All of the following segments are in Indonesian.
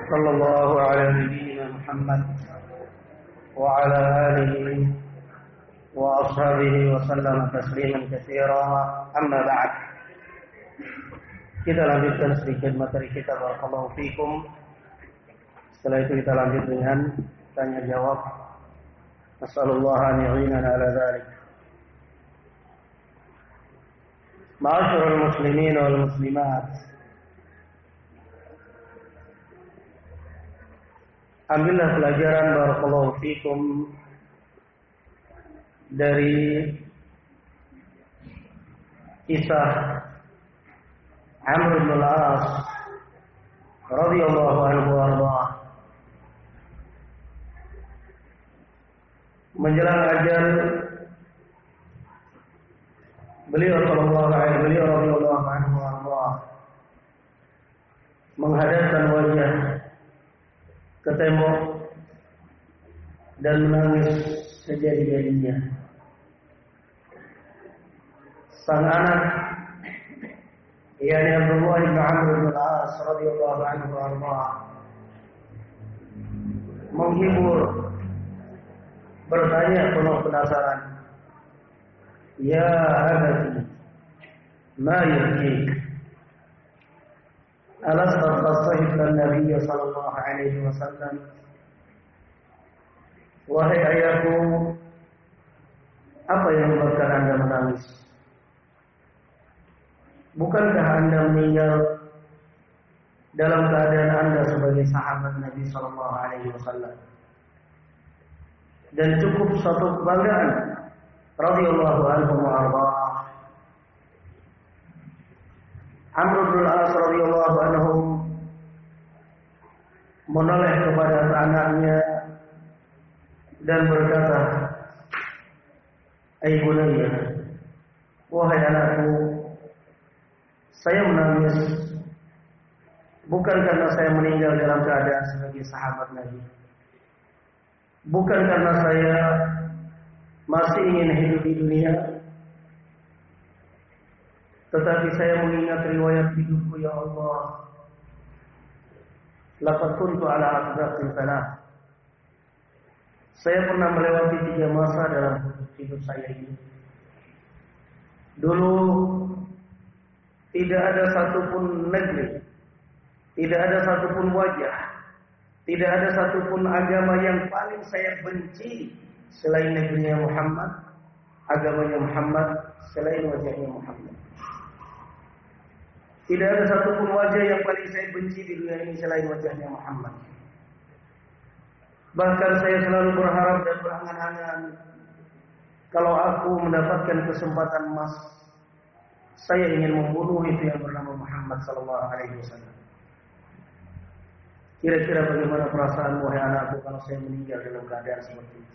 صلى الله على نبينا محمد وعلى آله وأصحابه وسلم تسليما كثيرا. أما بعد, kita lanjutkan sedikit materi kita. Barakallahu fikum. Setelah itu kita lanjut dengan tanya jawab. Nasallallahu an yu'inana ala dzalik. Ma'asyiral muslimin wal muslimat, ambillah pelajaran barakallahu fikum dari kisah Amr bin al-As radhiyallahu anhu warḍah. Menjelang ajal beliau radhiyallahu anhu warḍah menghadapkan wajah ke tembok dan menangis sejadi-jadinya. Sang anak, yakni Abdullah bin Amr bin al-As radhiyallahu anhu warḍah, menghibur, bertanya penuh penasaran, "Ya abati, ma yubkik? Alasta qad sahibta an-nabiy sallallahu alaihi wasallam?" Wahai ayahku, apa yang menyebabkan Anda menangis? Bukankah Anda meninggal dalam keadaan Anda sebagai sahabat Nabi sallallahu alaihi wasallam? Dan cukup satu kebanggaan radhiyallahu anhu warḍah. Amr bin al-As radhiyallahu anhu menoleh kepada anaknya dan berkata, "Ai bunayya, wahai anakku, saya menangis bukan karena saya meninggal dalam keadaan sebagai sahabat Nabi, bukan karena saya masih ingin hidup di dunia, tetapi saya mengingat riwayat hidupku, ya Allah. Laqad kuntu ala asbaqin salah. Saya pernah melewati 3 masa dalam hidup saya ini. Dulu tidak ada satupun negeri, tidak ada satupun wajah, tidak ada satupun agama yang paling saya benci selain negerinya Muhammad, agamanya Muhammad, selain wajahnya Muhammad. Tidak ada satupun wajah yang paling saya benci di dunia ini selain wajahnya Muhammad. Bahkan saya selalu berharap dan berangan-angan, kalau aku mendapatkan kesempatan emas, saya ingin membunuh itu yang bernama Muhammad sallallahu alaihi wasallam. Kira-kira bagaimana perasaan wahai anakku kalau saya meninggal dalam keadaan seperti itu?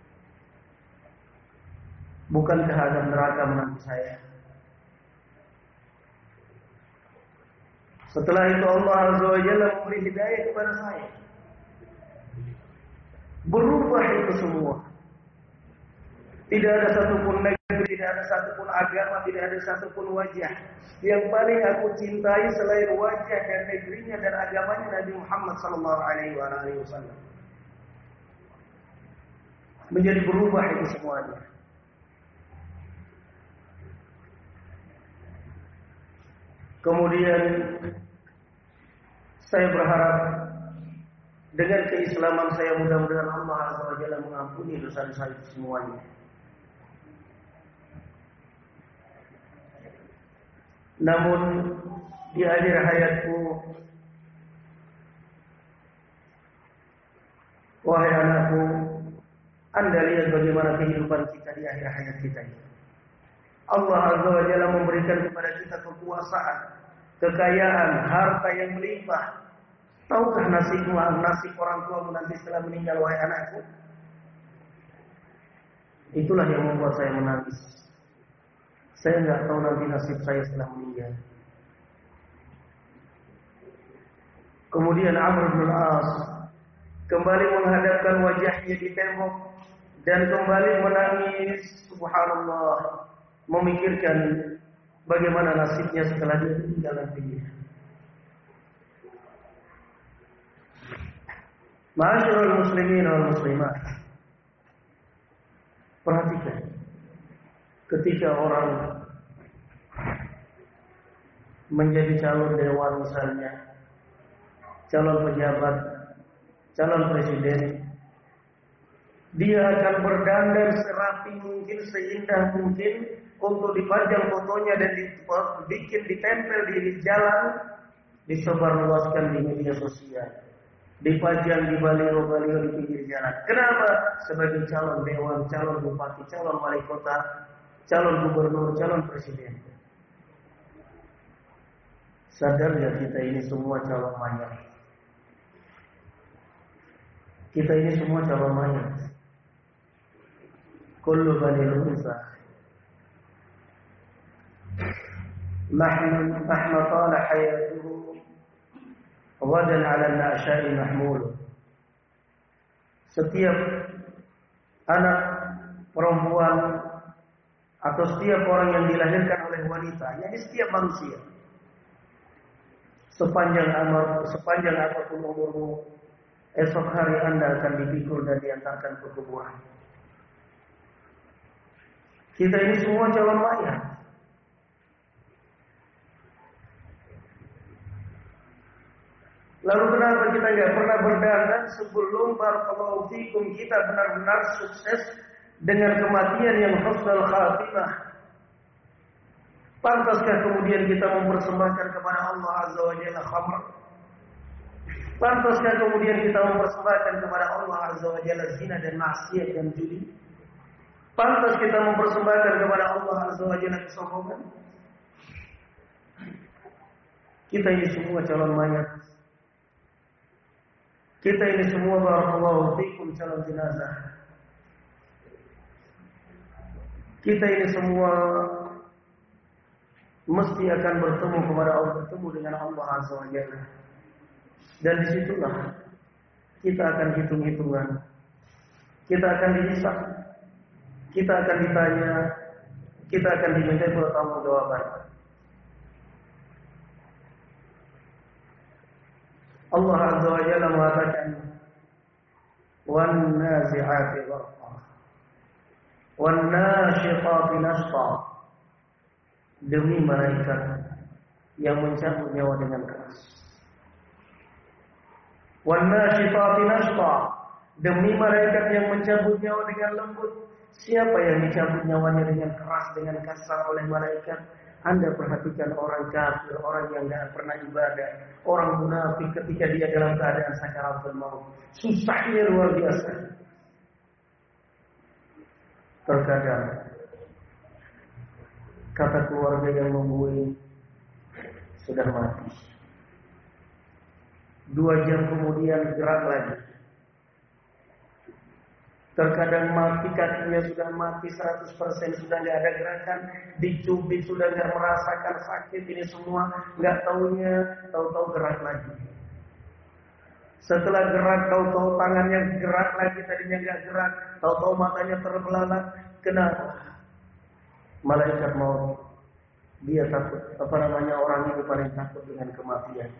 Bukankah azab neraka menanti saya? Setelah itu Allah Azza wa Jalla memberi hidayah kepada saya. Berubah itu semua. Tidak ada satupun negeri, tidak ada satupun agama, tidak ada satupun wajah yang paling aku cintai selain wajah dan negerinya dan agamanya Nabi Muhammad sallallahu alaihi wasallam. Menjadi berubah itu semuanya. Kemudian saya berharap dengan keislaman saya mudah-mudahan Allah Azza wa Jalla mengampuni dosa-dosa itu semuanya. Namun di akhir hayatku, wahai anakku, Anda lihat bagaimana kehidupan kita di akhir hayat kita ini. Allah Azza wa Jalla memberikan kepada kita kekuasaan, kekayaan, harta yang melimpah. Tahukah nasib orang tuamu nanti setelah meninggal, wahai anakku? Itulah yang membuat saya menangis. Saya nggak tahu nanti nasib saya setelah meninggal. Kemudian Amr bin al-As kembali menghadapkan wajahnya di tembok dan kembali menangis. Subhanallah, memikirkan bagaimana nasibnya setelah dia meninggal nantinya. Ma'asyiral muslimin wal muslimat. Perhatikan, ketika orang menjadi calon dewan misalnya, calon pejabat, calon presiden, dia akan berdandan serapi mungkin, seindah mungkin untuk dipajang fotonya dan dibikin ditempel di jalan, disebarluaskan di media sosial, dipajang di baliho-baliho di pinggir jalan. Kenapa? Sebagai calon dewan, calon bupati, calon wali kota, calon gubernur, calon presiden. Sadar ya kita ini semua calon mayat. Kita ini semua calon mayat. Kullu bani unsa. Mahma tala hayatuhu wadan 'ala an-na'sha'i mahmul. Setiap anak perempuan atau setiap orang yang dilahirkan oleh wanita, yakni setiap manusia, sepanjang apapun umurmu, esok hari Anda akan dipikul dan diantarkan ke kuburan. Kita ini semua calon mayat. Lalu kenapa kita nggak pernah berdandan sebelum barakallahu fikum kita benar-benar sukses dengan kematian yang husnul khatimah? Pantaskah kemudian kita mempersembahkan kepada Allah Azza wa Jalla khamr? Pantaskah kemudian kita mempersembahkan kepada Allah Azza wa Jalla zina dan maksiat dan judi? Pantas kita mempersembahkan kepada Allah Azza wa Jalla kesombongan? Kita ini semua calon mayat. Kita ini semua barakallahu fikum calon jenazah. Kita ini semua mesti akan bertemu dengan Allah Azza wa Jalla. Dan disitulah kita akan hitung-hitungan. Kita akan dihisab. Kita akan ditanya. Kita akan diminta pertanggungjawaban. Allah Azza wa Jalla mengatakan, "Wan nazi'ati gharqa, wan nashiqati nashqa." Demi malaikat yang mencabut nyawa dengan keras. Wan nashiqati nashqa. Demi malaikat yang mencabut nyawa dengan lembut. Siapa yang dicabut nyawanya dengan keras, dengan kasar oleh malaikat? Anda perhatikan orang kafir, orang yang tidak pernah ibadah, orang munafik ketika dia dalam keadaan sakaratul maut. Susahnya luar biasa. Terkadang kata keluarga yang membuih sudah mati. 2 jam kemudian gerak lagi. Terkadang mati, kakinya sudah mati 100%, sudah nggak ada gerakan, dicubit sudah nggak merasakan sakit ini semua, nggak taunya, tahu-tahu gerak lagi. Setelah gerak, tahu-tahu tangannya gerak lagi, tadinya nggak gerak, tahu-tahu matanya terbelalak. Kenapa? Malaikat maut. Dia takut, orang itu paling takut dengan kematian.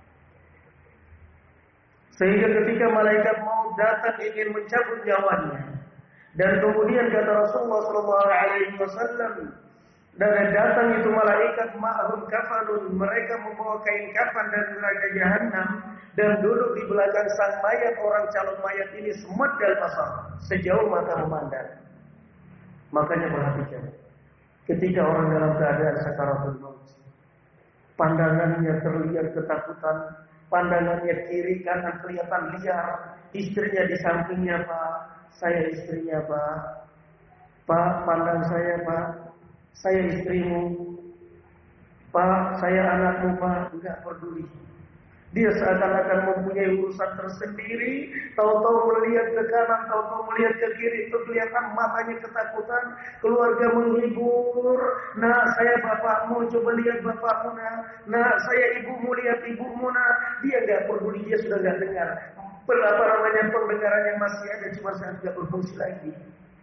Sehingga ketika malaikat maut datang ingin mencabut nyawanya, dan kemudian kata Rasulullah SAW, dan datang itu malaikat ma'hum kafanun, mereka membawa kain kafan dari neraka jahanam, dan duduk di belakang sang mayat. Orang calon mayat ini semedal basar, sejauh mata memandang. Makanya perhatikan, ketika orang dalam keadaan sakaratul maut, pandangannya terlihat ketakutan, pandangannya kiri kanan kelihatan liar, istrinya di sampingnya, "Pak, saya istrinya, Pak. Pak, pandang saya, Pak. Saya istrimu. Pak, saya anakmu, Pak." Enggak peduli. Dia seakan-akan mempunyai urusan tersendiri, tahu-tahu melihat ke kanan, tahu-tahu melihat ke kiri, itu kelihatan matanya ketakutan, keluarga menghibur. "Nah, saya bapakmu, coba lihat bapakmu, nah. Nah, saya ibumu, lihat ibumu, nah." Dia enggak peduli, dia sudah enggak dengar. Pendengarannya masih ada, cuma saya tidak berfungsi lagi.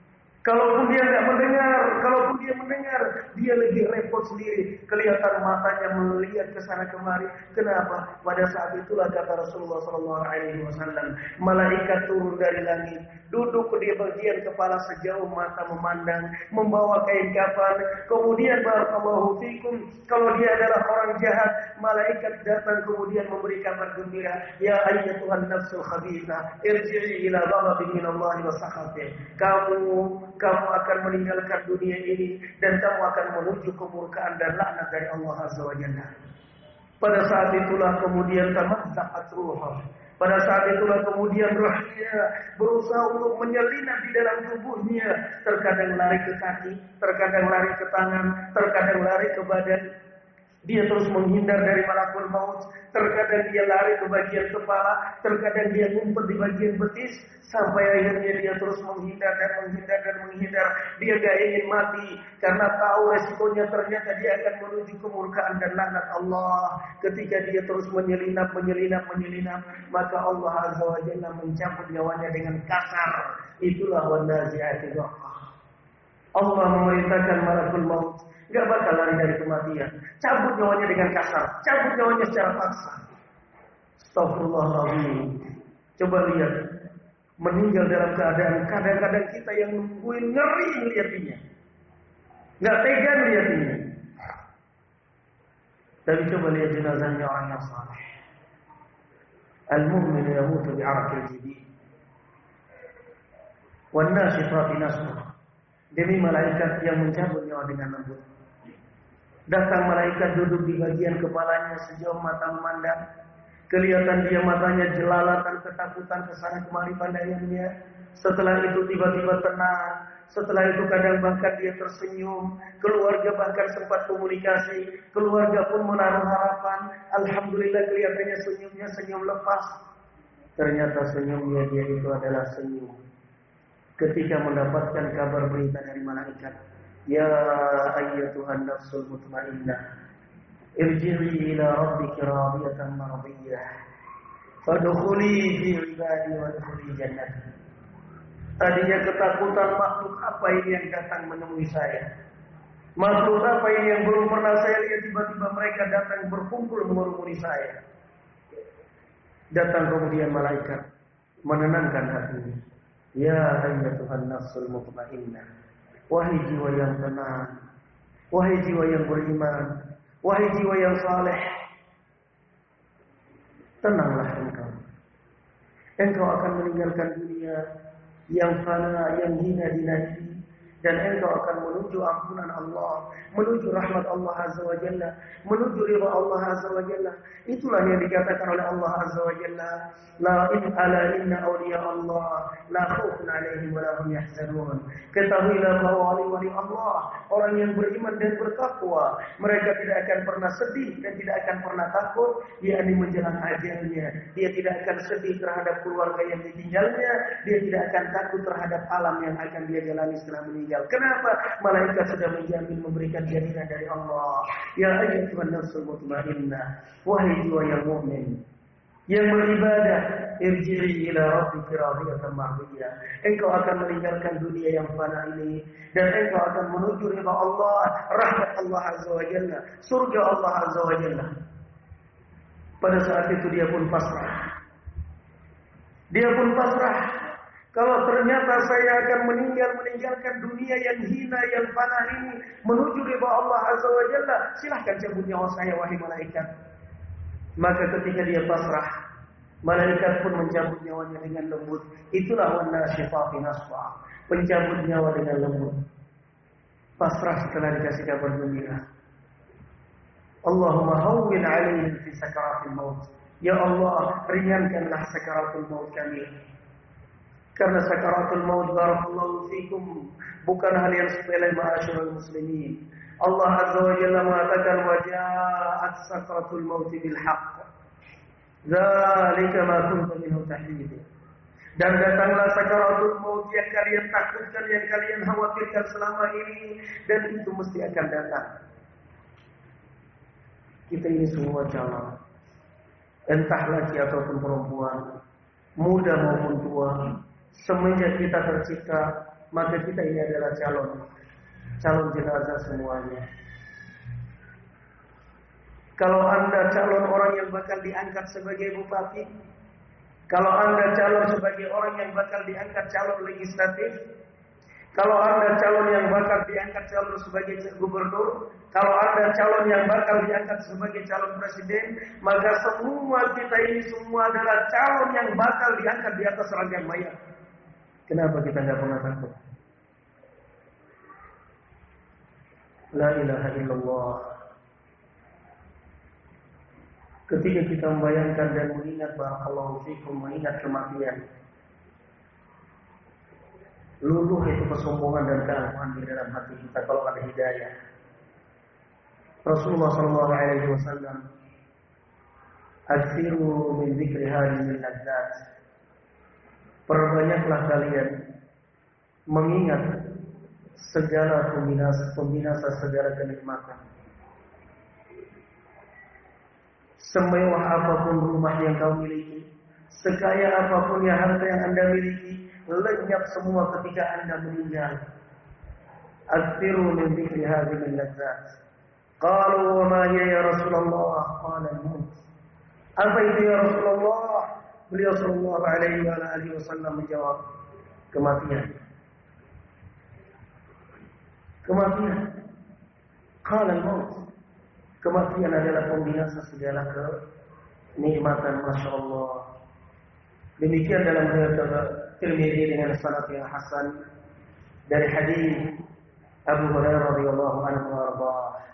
Kalaupun dia nggak mendengar, kalaupun dia mendengar, dia lagi repot sendiri. Kelihatan matanya melihat ke sana kemari. Kenapa? Pada saat itulah kata Rasulullah SAW, malaikat turun dari langit, duduk di bagian kepala sejauh mata memandang, membawa kain kafan. Kemudian barakallahu fikum, kalau dia adalah orang jahat, malaikat datang kemudian memberi kabar gembira, ya ayyatuhan nafsul khabithah, irji'i ila ghadabin minallahi wa sakhatih. Kamu akan meninggalkan dunia ini dan kamu akan menuju kemurkaan dan laknat dari Allah Azza wa Jalla. Pada saat itulah kemudian tamazzaqat ruhah. Pada saat itulah kemudian rohnya berusaha untuk menyelinap di dalam tubuhnya. Terkadang lari ke kaki, terkadang lari ke tangan, terkadang lari ke badan. Dia terus menghindar dari malakul maut. Terkadang dia lari ke bagian kepala, terkadang dia ngumpet di bagian betis, sampai akhirnya dia terus menghindar dan menghindar dan menghindar. Dia gak ingin mati karena tahu resikonya ternyata dia akan menuju kemurkaan dan laknat Allah. Ketika dia terus menyelinap, maka Allah Azza wa Jalla mencabut nyawanya dengan kasar. Itulah wan-nazi'ati gharqa. Allah memerintahkan malakul maut, gak bakal lari dari kematian. Cabut nyawanya dengan kasar, cabut nyawanya secara paksa. Astagfirullahaladzim. Coba lihat, meninggal dalam keadaan kadang-kadang kita yang nungguin ngeri melihatnya, gak tega melihatnya. Tapi coba lihat jenazahnya orang yang saleh. Al-mu'min yamutu bi'araqil jibin wan nashifati nashra. Demi malaikat yang mencabut nyawa dengan lembut. Datang malaikat duduk di bagian kepalanya sejauh mata memandang. Kelihatan dia matanya jelalatan ketakutan kesana kemari pandangannya. Setelah itu tiba-tiba tenang. Setelah itu kadang bahkan dia tersenyum. Keluarga bahkan sempat komunikasi. Keluarga pun menaruh harapan. Alhamdulillah kelihatannya senyumnya senyum lepas. Ternyata senyumnya dia itu adalah senyum ketika mendapatkan kabar berita dari malaikat, ya ayyatuhan nafsul mutmainnah, irji'i ila rabbiki radiyatan mardiyah, fadkhuli fi ibadi wadkhuli jannati. Tadinya ketakutan, makhluk apa ini yang datang menemui saya? Makhluk apa ini yang belum pernah saya lihat, tiba-tiba mereka datang berkumpul mengerumuni saya. Datang kemudian malaikat menenangkan hatinya. Ya ayyatuhan nafsul mutmainnah, wahai jiwa yang tenang, wahai jiwa yang beriman, wahai jiwa yang saleh, tenanglah engkau. Engkau akan meninggalkan dunia yang fana, yang hina dinasti, dan engkau akan menuju ampunan Allah, menuju rahmat Allah Azza wa Jalla, menuju ridha Allah Azza wa Jalla. Itulah yang dikatakan oleh Allah Azza wa Jalla, la inna awliya Allah la khaufun alaihim wa la hum yahzanun. Ketahuilah bahwa wali-wali Allah, orang yang beriman dan bertakwa, mereka tidak akan pernah sedih dan tidak akan pernah takut, yakni menjelang ajalnya. Dia tidak akan sedih terhadap keluarga yang ditinggalnya, dia tidak akan takut terhadap alam yang akan dia jalani setelah meninggal. Kenapa? Malaikat sudah menjamin, memberikan jaminan dari Allah. Ya ayyuhan nafsul mutmainnah, wahai jiwa yang mukmin, yang beribadah, irji'i ila rabbika radiyatan mardiyah. Engkau akan meninggalkan dunia yang fana ini dan engkau akan menuju ridha Allah, rahmat Allah Azza wa Jalla, surga Allah Azza wa Jalla. Pada saat itu dia pun pasrah. Dia pun pasrah. Kalau ternyata saya akan meninggalkan dunia yang hina, yang fana ini, menuju ridha Allah Azza wa Jalla, silahkan cabut nyawa saya wahai malaikat. Maka ketika dia pasrah, malaikat pun mencabut nyawanya dengan lembut. Itulah wan-nashifati nashra, pencabut nyawa dengan lembut. Pasrah setelah dikasih kabar gembira. Allahumma hawwin 'alaina fi sakaratil maut. Ya Allah, ringankanlah sakaratul maut kami. Karena sakaratul maut, barakallahu fikum, bukan hal yang sepele ma'asyiral muslimin. Allah Azza wa Jalla mengatakan, wa ja'at sakaratul maut bil haqq. Dzalika ma kunta minhu tahid. Dan datanglah sakaratul maut yang kalian takutkan, yang kalian khawatirkan selama ini, dan itu mesti akan datang. Kita ini semua calon, entah laki ataupun perempuan, muda maupun tua. Semenjak kita tercipta, maka kita ini adalah calon jenazah semuanya. Kalau Anda calon orang yang bakal diangkat sebagai bupati, kalau Anda calon sebagai orang yang bakal diangkat calon legislatif, kalau Anda calon yang bakal diangkat calon sebagai gubernur, kalau Anda calon yang bakal diangkat sebagai calon presiden, maka semua kita ini semua adalah calon yang bakal diangkat di atas rangkaian mayat. Kenapa kita nggak pernah takut? La ilaha illallah. Ketika kita membayangkan dan mengingat barakallahu fikum, mengingat kematian, luluh itu kesombongan dan keangkuhan di dalam hati kita kalau ada hidayah. Rasulullah sallallahu alaihi wasallam, "Aksiru min dzikri hadhil ladzat." Perbanyaklah kalian mengingat segala pembinasa segala kenikmatan. Semewah apapun rumah yang kau miliki, sekaya apapun yang harta yang Anda miliki, lenyap semua ketika Anda meninggal. Aksiru min dzikri hadhil ladzat. Qalu wa ma hiya ya Rasulullah? Qala al-maut. Apa itu ya Rasulullah? Beliau sallallahu alaihi wasallam menjawab, kematian. Kematian. Qala al-maut. Kematian adalah pembinasa segala kenikmatan. Masya Allah. Demikian dalam riwayat Tirmidzi dengan sanad yang hasan dari hadis Abu Hurairah radhiyallahu anhu warḍah.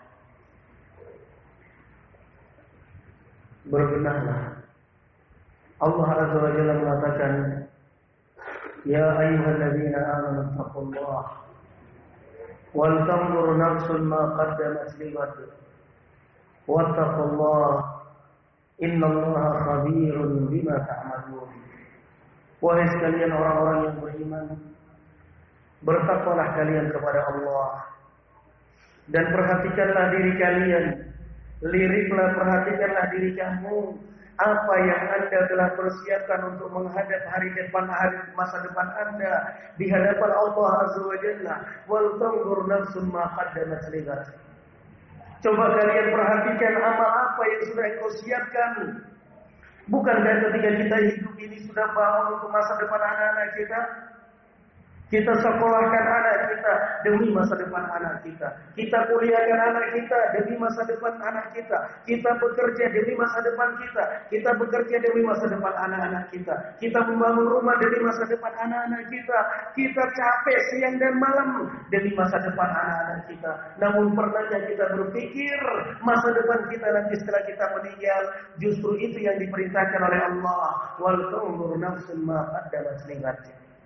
Berbenahlah. Allah Azza wa Jalla mengatakan, Ya ayyuhalladzina amanu taqullaha wal tanzur nafsun ma qaddamat lighad wattaqullaha innallaha khabirun bima ta'malun. Wahai sekalian orang-orang yang beriman, bertakwalah kalian kepada Allah dan perhatikanlah diri kalian. Liriklah, perhatikanlah diri kamu, apa yang Anda telah persiapkan untuk menghadap hari masa depan Anda di hadapan Allah Azza wa Jalla. Wal tanzur nafsun ma qaddamat lighad. Coba kalian perhatikan amal apa yang sudah kau siapkan. Bukankah ketika kita hidup ini sudah bangun untuk masa depan anak-anak kita? Kita sekolahkan anak kita demi masa depan anak kita. Kita kuliahkan anak kita demi masa depan anak kita. Kita bekerja demi masa depan kita. Kita bekerja demi masa depan anak-anak kita. Kita membangun rumah demi masa depan anak-anak kita. Kita capek siang dan malam demi masa depan anak-anak kita. Namun pernahkah kita berpikir masa depan kita nanti setelah kita meninggal? Justru itu yang diperintahkan oleh Allah. Wal tanzur nafsun ma qaddamat lighad.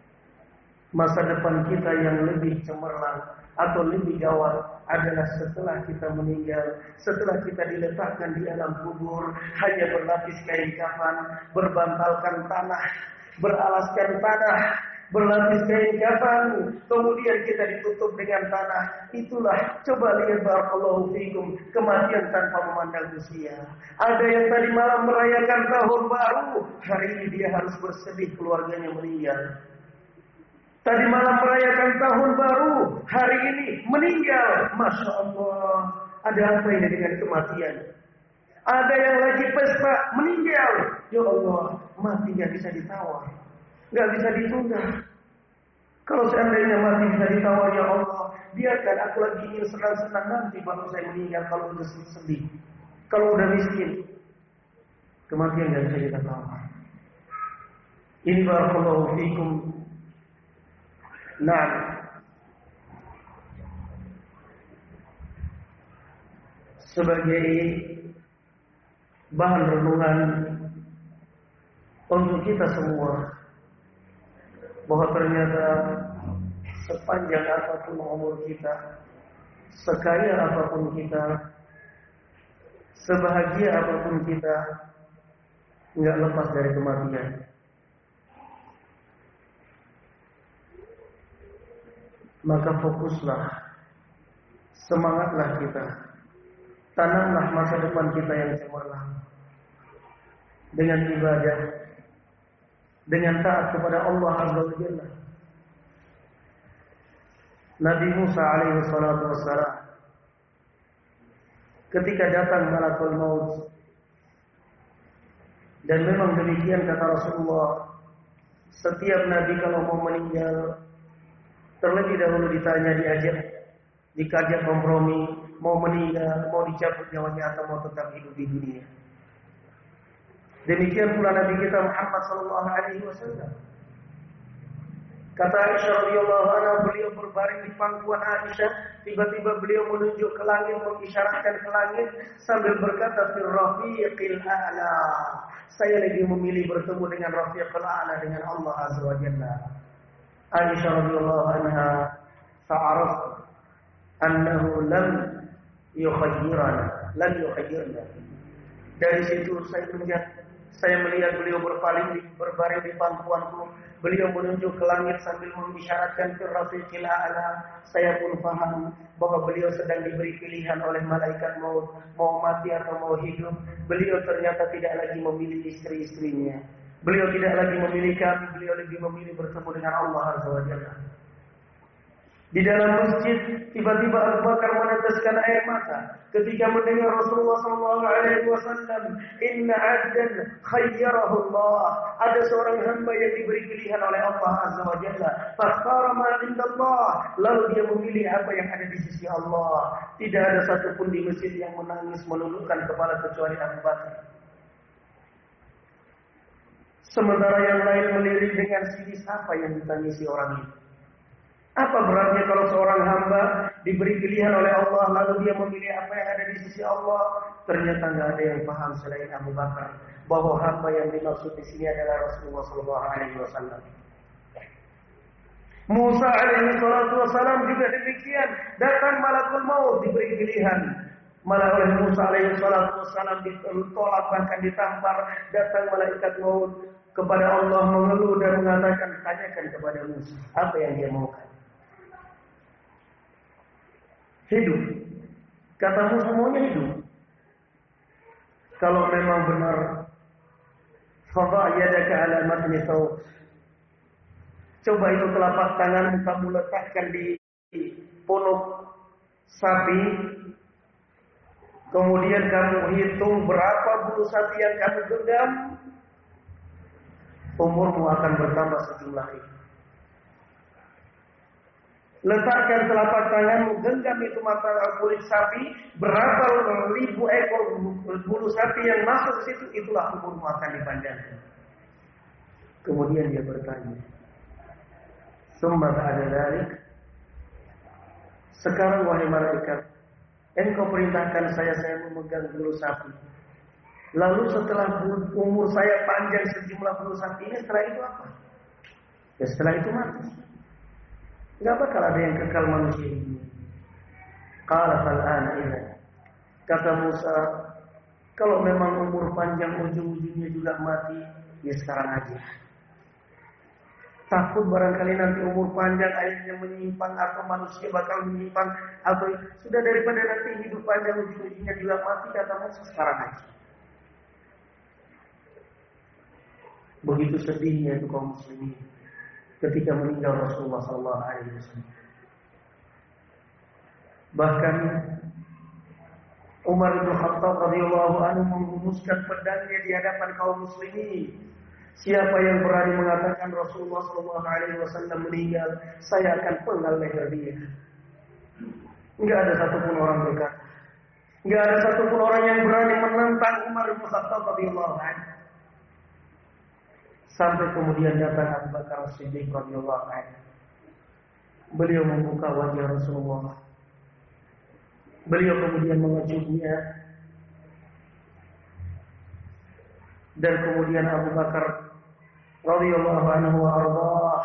Masa depan kita yang lebih cemerlang atau lebih gawat adalah setelah kita meninggal, setelah kita diletakkan di alam kubur, hanya berlapis kain kafan, berbantalkan tanah, beralaskan tanah, berlapis kain kafan, kemudian kita ditutup dengan tanah. Itulah, coba lihat barakallahu fikum, kematian tanpa memandang usia. Ada yang tadi malam merayakan tahun baru, hari ini dia harus bersedih keluarganya meninggal. Tadi malam merayakan tahun baru, hari ini meninggal. Masya Allah. Ada apa ini dengan kematian? Ada yang lagi pesta, meninggal. Ya Allah, mati gak bisa ditawar, gak bisa ditunda. Kalau seandainya mati bisa ditawar, ya Allah, biarkan aku lagi ingin senang-senang nanti baru saya meninggal. Kalau udah sedih, kalau udah miskin, kematian gak bisa kita tawar. Ini barakallahu fikum. Nah, sebagai bahan renungan untuk kita semua, bahwa ternyata sepanjang apapun umur kita, sekaya apapun kita, sebahagia apapun kita, nggak lepas dari kematian. Maka fokuslah, semangatlah kita, tanamlah masa depan kita yang cemerlang dengan ibadah, dengan taat kepada Allah Azza wa Jalla. Nabi Musa alaihi salatu wassalam ketika datang malakul maut, dan memang demikian kata Rasulullah, setiap nabi kalau mau meninggal terlebih dahulu ditanya, dikajak kompromi, mau meninggal, mau dicabut nyawanya atau mau tetap hidup di dunia. Demikian pula Nabi kita Muhammad sallallahu alaihi wasallam. Kata Aisyah radhiyallahu anha, beliau berbaring di pangkuan Aisyah, tiba-tiba beliau menunjuk ke langit, mengisyaratkan ke langit sambil berkata, fir rafiqil a'la. Saya lebih memilih bertemu dengan rafiqil a'la, dengan Allah azza wa jalla. Aisyah radhiyallahu anha, fa'araf annahu lam yukhayyirana. Dari situ saya melihat beliau berbaring di pangkuanku. Beliau menunjuk ke langit sambil mengisyaratkan ke rafiqil a'la. Saya pun paham bahwa beliau sedang diberi pilihan oleh malaikat maut, mau mati atau mau hidup. Beliau ternyata tidak lagi memilih istri-istrinya. Beliau tidak lagi memilih kami, beliau lebih memilih bertemu dengan Allah azza wa jalla. Di dalam masjid, tiba-tiba Abu Bakar meneteskan air mata ketika mendengar Rasulullah SAW, Inna abdan khayyarahu Allah. Ada seorang hamba yang diberi pilihan oleh Allah Azza wa Jalla. Fakhtara ma indallah. Lalu dia memilih apa yang ada di sisi Allah. Tidak ada satupun di masjid yang menangis menundukkan kepala kecuali Abu Bakar. Sementara yang lain melirik dengan sinis apa yang ditangisi orang itu. Apa beratnya kalau seorang hamba diberi pilihan oleh Allah lalu dia memilih apa yang ada di sisi Allah? Ternyata nggak ada yang paham selain Abu Bakar bahwa hamba yang dimaksud di sini adalah Rasulullah SAW. Musa alaihi salatu wassalam juga demikian, datang malakul maut diberi pilihan. Malah oleh Musa alaihi salatu wassalam ditolak, bahkan ditampar. Datang malaikat maut kepada Allah mengeluh dan mengatakan, tanyakan kepada Musa apa yang dia maukan. Hidup. Kata Musa maunya hidup. Kalau memang benar, fadha yadaka ala matni thawb. Coba itu telapak tanganmu kamu letakkan di punuk sapi. Kemudian kamu hitung berapa bulu sapi yang kamu genggam. Umurmu akan bertambah sejumlah itu. Letakkan telapak tanganmu, genggam itu mata kulit sapi, berapa ribu ekor bulu sapi yang masuk ke situ, itulah umurmu akan dipanjangkan. Kemudian dia bertanya, summa ba'da dzalik, sekarang wahai malaikat, engkau perintahkan saya memegang bulu sapi. Lalu setelah umur saya panjang sejumlah bulu sapi ini, setelah itu apa? Ya setelah itu mati. Enggak bakal ada yang kekal manusia ini. Qala fal'ana idza. Kata Musa, kalau memang umur panjang ujung-ujungnya juga mati, ya sekarang aja. Takut barangkali nanti umur panjang akhirnya menyimpang atau manusia bakal menyimpang atau sudah daripada nanti hidup panjang ujung-ujungnya juga mati, kata Musa sekarang aja. Begitu sedihnya itu kaum muslimin ketika meninggal Rasulullah SAW. Bahkan Umar bin Khattab radhiyallahu anhu menghumuskan pedangnya di hadapan kaum muslimin. Siapa yang berani mengatakan Rasulullah SAW meninggal, saya akan penggal leher dia. Enggak ada satupun orang berkata. Enggak ada satupun orang yang berani menentang Umar bin Khattab radhiyallahu anhu. Sampai kemudian datang Abu Bakar As-Siddiq radhiyallahu anhu. Beliau membuka wajah Rasulullah. Beliau kemudian mengejutnya. Dan kemudian Abu Bakar radhiyallahu anhu wa ardhah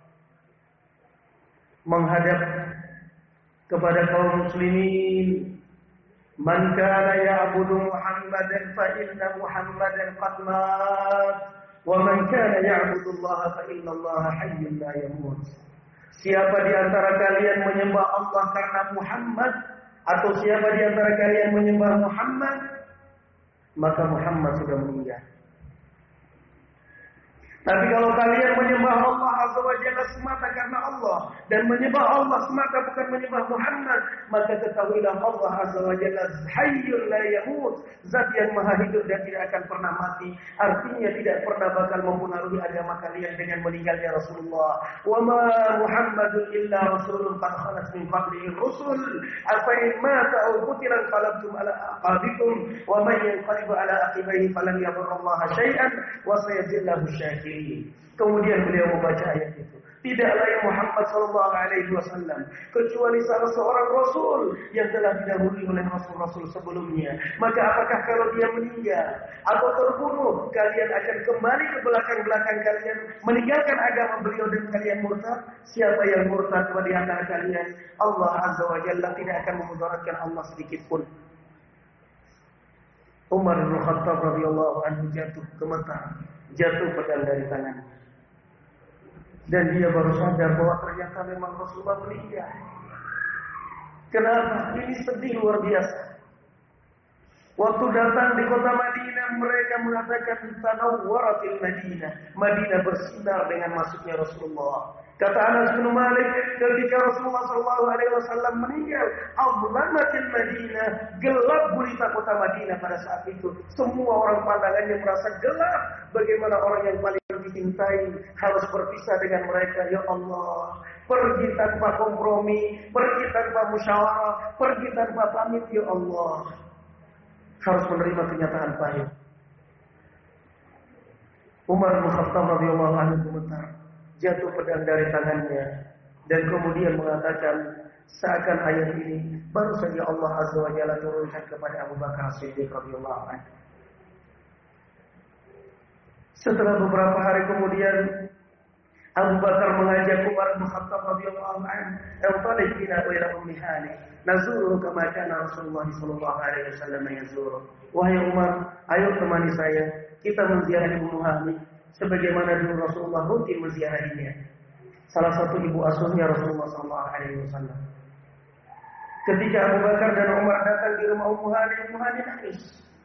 menghadap kepada kaum muslimin. Man kana ya'budu Muhammadan fa inna Muhammadan qad mat. Wa man kana ya'budu Allah fa inna Allah hayyun la yamut. Siapa di antara kalian menyembah Allah karena Muhammad, atau siapa di antara kalian menyembah Muhammad, maka Muhammad sudah meninggal. Tapi kalau kalian menyembah Allah Azza wa Jalla semata karena Allah dan menyembah Allah semata bukan menyembah Muhammad, maka ketahuilah Allah Azza wa Jalla hayyul la yamut, zat yang maha hidup dan tidak akan pernah mati. Artinya tidak pernah bakal mempengaruhi agama kalian dengan meninggalnya Rasulullah. Wa ma Muhammadun illa rasulun qad khalat min qablihi rusul afa in mata aw qutila qalabtum ala aqabikum wa man yanqalib ala aqibaihi falan yadurrallaha syai'an wa sayajzillahu syakirin. Kemudian beliau membaca ayat itu. Tidaklah yang Muhammad sallallahu alaihi wasallam kecuali salah seorang rasul yang telah didahului oleh rasul-rasul sebelumnya. Maka apakah kalau dia meninggal atau terbunuh, kalian akan kembali ke belakang-belakang kalian meninggalkan agama beliau dan kalian murtad? Siapa yang murtad di antara kalian, Allah Azza wa Jalla tidak akan memudaratkan Allah sedikit pun. Umar bin Khattab radhiyallahu anhu jatuh gemetar, jatuh pedang dari tangannya. Dan dia baru sadar bahwa ternyata memang Rasulullah meninggal. Kenapa? Ini sedih luar biasa. Waktu datang di kota Madinah, mereka mengatakan tanawwaratil Madinah. Madinah bersinar dengan masuknya Rasulullah. Kata Anas bin Malik, ketika Rasulullah SAW meninggal, azlamatil Madinah, gelap gulita kota Madinah pada saat itu. Semua orang pandangannya merasa gelap. Bagaimana orang yang paling dicintai harus berpisah dengan mereka. Ya Allah, pergi tanpa kompromi, pergi tanpa musyawarah, pergi tanpa pamit. Ya Allah, harus menerima kenyataan pahit. Umar bin Khattab radhiyallahu anhu gemetar, jatuh pedang dari tangannya dan kemudian mengatakan, seakan ayat ini baru saja Allah Azza wa Jalla turunkan kepada Abu Bakar As-Siddiq radhiyallahu anhu. Setelah beberapa hari kemudian, Abu Bakar mengajak Umar bin Khattab radhiyallahu anhu, "Intaliq bina ila Ummi Hani, nazuru kama kana Rasulullah sallallahu alaihi wasallam yazuru." Wahai Umar, ayo temani saya, kita menziarahi Ummu Hani sebagaimana dulu Rasulullah rutin menziarahinya. Salah satu ibu asuhnya Rasulullah sallallahu alaihi wasallam. Ketika Abu Bakar dan Umar datang di rumah Ummu Hani nangis.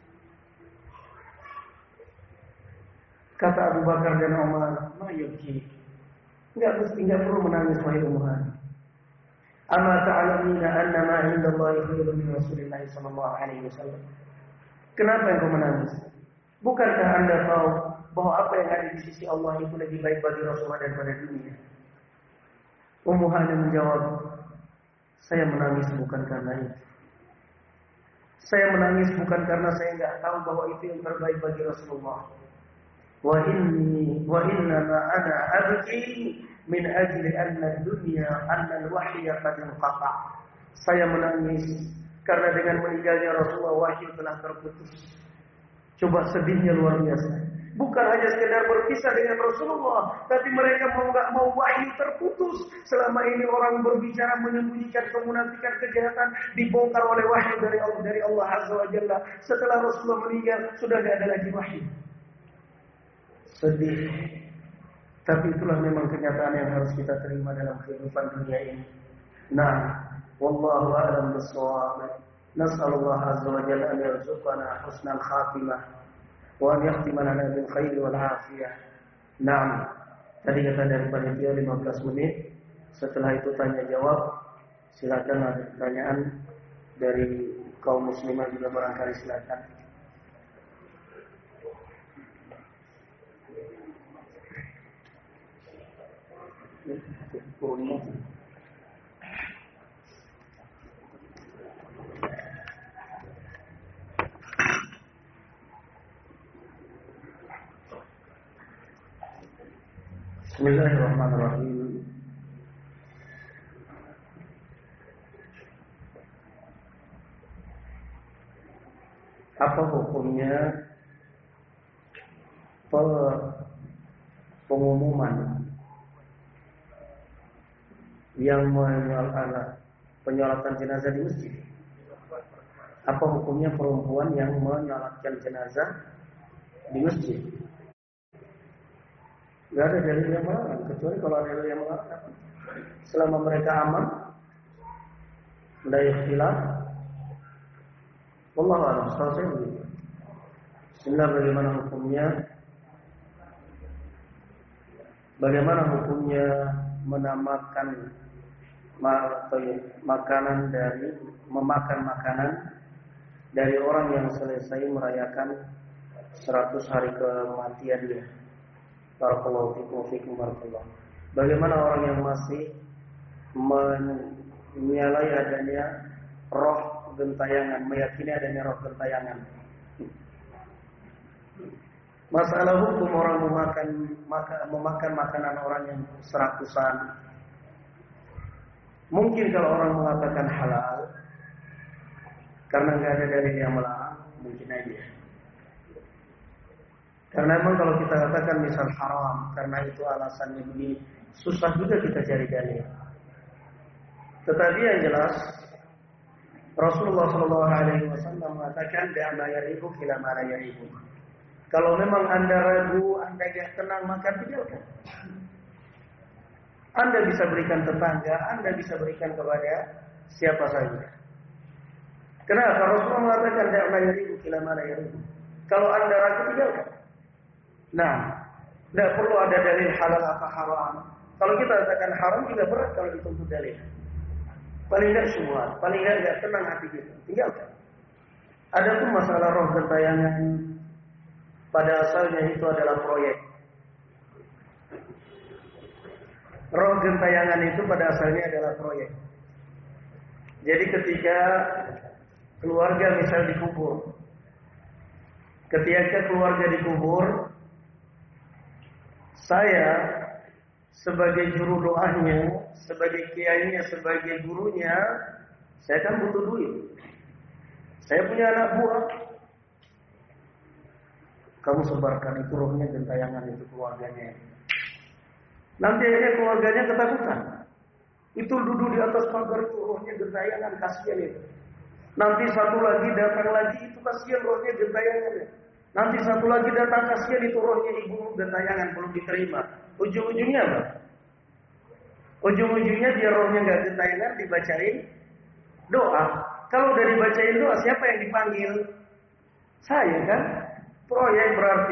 Kata Abu Bakar dan Umar, "Ma yubki?" Enggak perlu menangis wahai Ummu Hani. Ama ta'lamina anna ma 'indallahi khairun min Rasulillah sallallahu alaihi wasallam. Kenapa engkau menangis? Bukankah Anda tahu bahwa apa yang ada di sisi Allah itu lebih baik bagi Rasulullah daripada dunia? Ummu Hani menjawab, saya menangis bukan karena itu. Saya menangis bukan karena saya enggak tahu bahwa itu yang terbaik bagi Rasulullah. Wa inna ma ana abki min ajli anna dunya anna al-wahya qad inqata. Saya menangis karena dengan meninggalnya Rasulullah wahyu telah terputus. Coba sedihnya luar biasa. Bukan hanya sekedar berpisah dengan Rasulullah, tapi mereka mau wahyu terputus. Selama ini orang berbicara menyembunyikan kemunafikan, kejahatan dibongkar oleh wahyu dari Allah Azza wa Jalla. Setelah Rasulullah meninggal sudah tidak ada lagi wahyu. Sedih. Tapi itulah memang kenyataan yang harus kita terima dalam kehidupan dunia ini. Nah, wallahu a'lam bissawab. Nas'alullah azza wa jalla an yarzuqana husnal khatimah wa an yakhtima lana bil khair wal afiyah. Naam. Tadi kata dari panitia 15 menit. Setelah itu tanya jawab. Silakan ada pertanyaan dari kaum muslimah juga barangkali silakan. Bismillahirrahmanirrahim. Apa hukumnya pengumuman yang penyolatkan jenazah di masjid? Apa hukumnya perempuan yang menyolatkan jenazah di masjid? Gak ada dalil yang melarang, kecuali kalau ada dalil yang melarang. Selama mereka aman, la ikhtilaf. Wallahu a'lam. Selesai begitu. Bismillah, bagaimana hukumnya Bagaimana hukumnya menamakan makanan dari memakan makanan dari orang yang selesai merayakan 100 hari kematiannya? Barakallahu fikum barakallahu. Bagaimana orang yang masih menyalai adanya roh gentayangan, meyakini adanya roh gentayangan? Masalah hukum orang memakan makanan orang yang 100-an. Mungkin kalau orang mengatakan halal karena nggak ada dalil yang melarang, mungkin aja. Karena memang kalau kita katakan misal haram karena itu alasannya begini, susah juga kita cari dalil. Tetapi yang jelas Rasulullah SAW mengatakan da'ma yaribu ila ma la yaribu. Kalau memang Anda ragu, Anda gak tenang, maka tinggalkan. Anda bisa berikan tetangga, Anda bisa berikan kepada siapa saja. Kenapa? Rasulullah mengatakan da'ma yaribu ila ma la yaribu. Kalau Anda ragu, tinggalkan. Nah, tidak perlu ada dalil halal apa haram. Kalau kita katakan haram juga berat kalau dituntut dalil. Paling tidak semua, paling tidak tenang hati kita. Tinggalkan. Adapun masalah roh gentayangan, pada asalnya itu adalah proyek. Roh gentayangan itu pada asalnya adalah proyek. Jadi ketika keluarga misal dikubur, ketika keluarga dikubur, saya sebagai juru doanya, sebagai kiainya, sebagai gurunya, saya kan butuh duit. Saya punya anak buah. Kamu sebarkan itu rohnya gentayangan itu keluarganya. Nanti akhirnya keluarganya ketakutan. Itu duduk di atas pagar itu rohnya gentayangan, kasihan itu. Nanti satu lagi datang lagi, itu kasihan rohnya gentayangan. Nanti satu lagi datang, kasihan itu rohnya ibu gentayangan belum diterima. Ujung-ujungnya apa? Ujung-ujungnya dia rohnya nggak gentayangan, dibacain doa. Kalau udah dibacain doa, siapa yang dipanggil? Saya kan? Proyek berarti.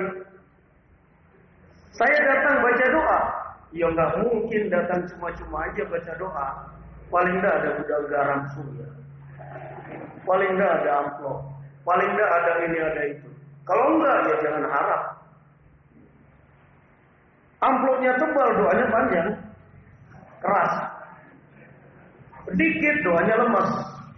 Saya datang baca doa. Ya nggak mungkin datang cuma-cuma aja baca doa. Paling nggak ada gudang garam surya. Paling nggak ada amplop. Paling nggak ada ini ada itu. Kalau enggak ya jangan harap. Amplopnya tebal, doanya panjang, keras. Sedikit doanya lemas.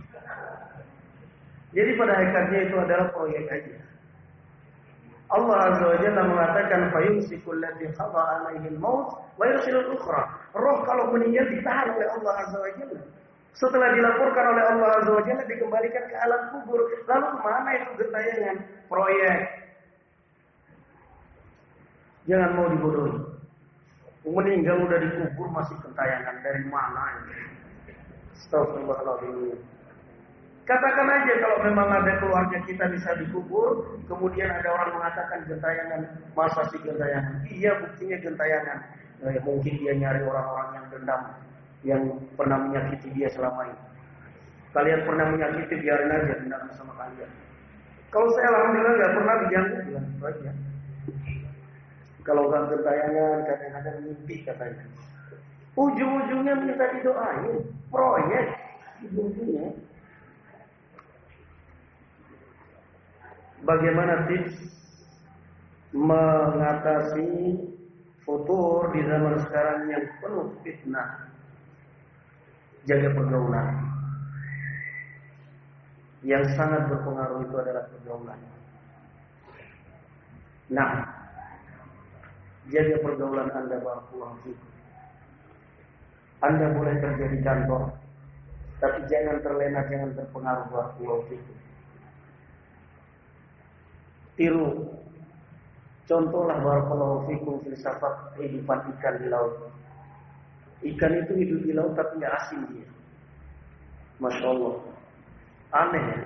Jadi pada hakikatnya itu adalah proyek aja. Allah Azza wa Jalla mengatakan fayumsikul ladzi qada 'alaihi al-maut wa yursilul ukhra. Roh kalau meninggal ditahan oleh Allah Azza wa Jalla. Setelah dilaporkan oleh Allah Azza wa Jalla dikembalikan ke alam kubur. Lalu kemana itu gentayangan? Proyek. Jangan mau dibodohi. Meninggal udah dikubur masih gentayangan, dari mana ini? Astagfirullahaladzim. Katakan aja kalau memang ada keluarga kita bisa dikubur, kemudian ada orang mengatakan gentayangan, masa sih gentayangan? Iya, buktinya gentayangan. Nah, ya, mungkin dia nyari orang-orang yang dendam, yang pernah menyakiti dia selama ini. Kalian pernah menyakiti, biarin aja dendam sama kalian. Kalau saya alhamdulillah nggak pernah diganggu, bilang itu aja. Kalau nggak gentayangan, kadang-kadang mimpi katanya. Ujung-ujungnya minta didoain, proyek ujung-ujungnya. Bagaimana tips mengatasi futur di zaman sekarang yang penuh fitnah? Jaga pergaulan. Yang sangat berpengaruh itu adalah pergaulan. Nah, jaga pergaulan Anda, barakallahu fikum. Anda boleh kerja di kantor, tapi jangan terlena, jangan terpengaruh, barakallahu fikum. Tiru, contohlah barakallahu fikum filsafat kehidupan ikan di laut. Ikan itu hidup di laut tapi nggak asin dia. Masya Allah, aneh ya.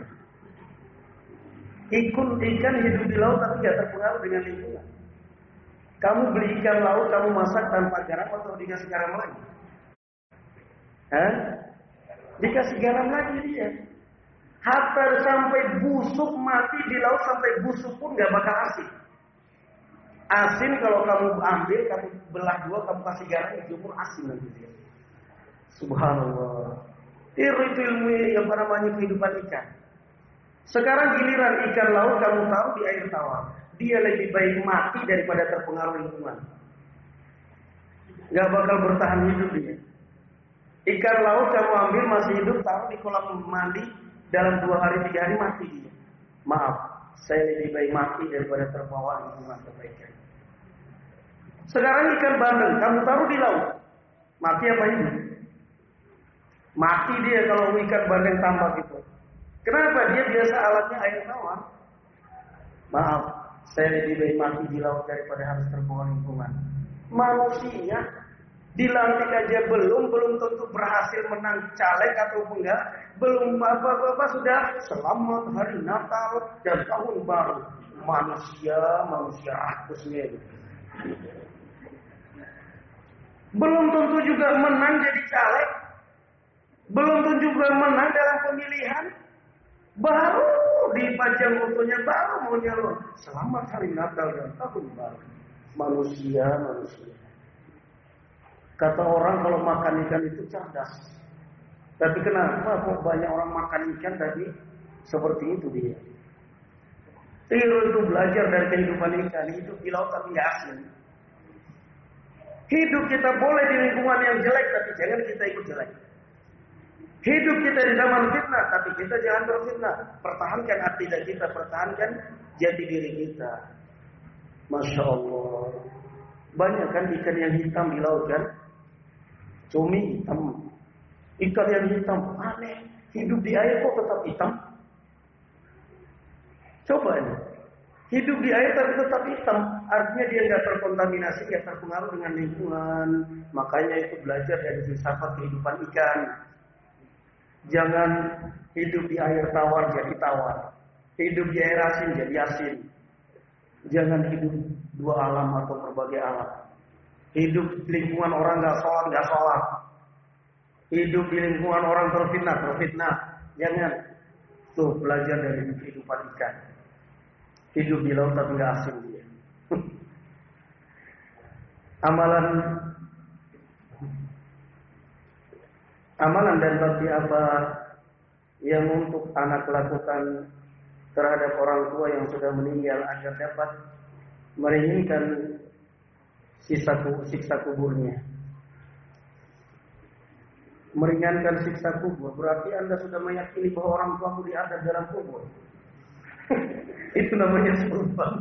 Ikan hidup di laut tapi nggak terpengaruh dengan lingkungan. Kamu beli ikan laut, kamu masak tanpa garam atau dikasih garam lagi? Dikasih garam lagi dia. Hatta sampai busuk mati di laut, sampai busuk pun gak bakal asin. Asin kalau kamu ambil, kamu belah dua, kamu kasih garam, dijemur asin nanti dia. Subhanallah. Itu ilmu yang namanya kehidupan ikan. Sekarang giliran ikan laut kamu taruh di air tawar. Dia lebih baik mati daripada terpengaruh lingkungan. Gak bakal bertahan hidup dia. Ikan laut kamu ambil masih hidup, taruh di kolam mandi, dalam 2 hari 3 hari mati dia. Maaf, saya lebih baik mati daripada terbawa lingkungan kebaikan. Sekarang ikan bandeng kamu taruh di laut, mati apa hidup? Mati dia kalau ikan bandeng tambak gitu. Kenapa? Dia biasa alatnya air tawar. Maaf, saya lebih baik mati di laut daripada harus terbawa lingkungan. Manusia dilantik aja belum tentu berhasil menang caleg atau enggak, belum apa-apa sudah selamat hari Natal dan tahun baru. Manusia rakusnya itu. Belum tentu juga menang jadi caleg, belum tentu juga menang dalam pemilihan. Baru dipajang fotonya, baru mau nyalon. Selamat hari Natal dan tahun baru. Manusia. Kata orang kalau makan ikan itu cerdas. Tapi kenapa kok banyak orang makan ikan tapi seperti itu dia? Tiru itu belajar dari kehidupan ikan. Hidup di laut tapi nggak asin. Hidup kita boleh di lingkungan yang jelek, tapi jangan kita ikut jelek. Hidup kita di zaman fitnah, tapi kita jangan berfitnah. Pertahankan akidah kita, pertahankan jati diri kita. Masya Allah. Banyak kan ikan yang hitam di laut kan? Cumi hitam. Ikan yang hitam, aneh. Hidup di air kok tetap hitam? Coba ini. Hidup di air tapi tetap hitam. Artinya dia nggak terkontaminasi, nggak terpengaruh dengan lingkungan. Makanya itu belajar dari filsafat kehidupan ikan. Jangan hidup di air tawar jadi tawar. Hidup di air asin jadi asin. Jangan hidup dua alam atau berbagai alam. Hidup di lingkungan orang nggak sholat. Hidup di lingkungan orang terfitnah. Jangan. Tuh belajar dari kehidupan ikan. Hidup di laut tapi nggak asin dia. Amalan dan bakti apa yang untuk anak lakukan terhadap orang tua yang sudah meninggal agar dapat meringankan siksa kuburnya. Meringankan siksa kubur berarti Anda sudah meyakini bahwa orang tuamu diadab dalam kubur. Itu namanya sultan.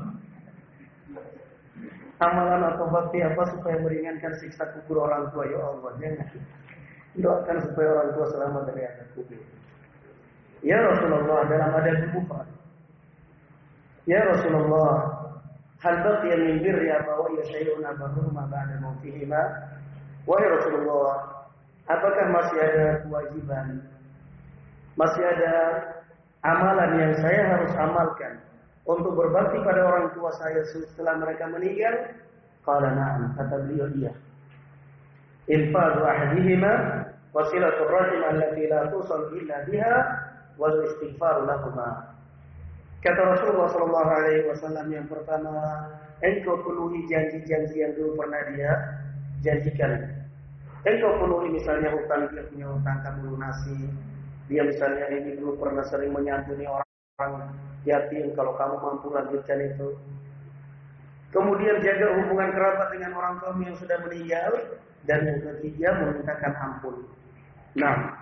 Amalan atau bakti apa supaya meringankan siksa kubur orang tua? Ya Allah, jangan. Doakan supaya orang tua selamat dari azab kubur. Ya Rasulullah, dalam adab kubur. Ya Rasulullah, hal baqiya min birri abawayya syai'un abarruhuma ba'da mautihima? Wahai Rasulullah, apakah masih ada kewajiban, masih ada amalan yang saya harus amalkan untuk berbakti pada orang tua saya setelah mereka meninggal? Qala na'am, kata beliau iya. Infadu ahadihima wasilatul rahim allati la tusal illa biha wal istighfaru lahuma. Kata Rasulullah sallallahu alaihi wasallam, yang pertama, engkau penuhi janji-janji yang dulu pernah dia janjikan. Engkau penuhi misalnya hutang, dia punya hutang kamu lunasi. Dia misalnya ini dulu pernah sering menyantuni orang yatim, kalau kamu mampu lanjutkan itu. Kemudian jaga hubungan kerabat dengan orang tua yang sudah meninggal. Dan yang ketiga, memintakan ampun. Nah,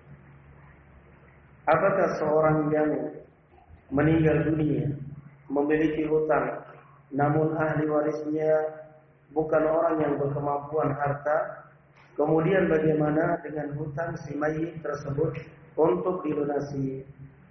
apakah seorang yang meninggal dunia memiliki hutang, namun ahli warisnya bukan orang yang berkemampuan harta, kemudian bagaimana dengan hutang si mayit tersebut untuk dilunasi?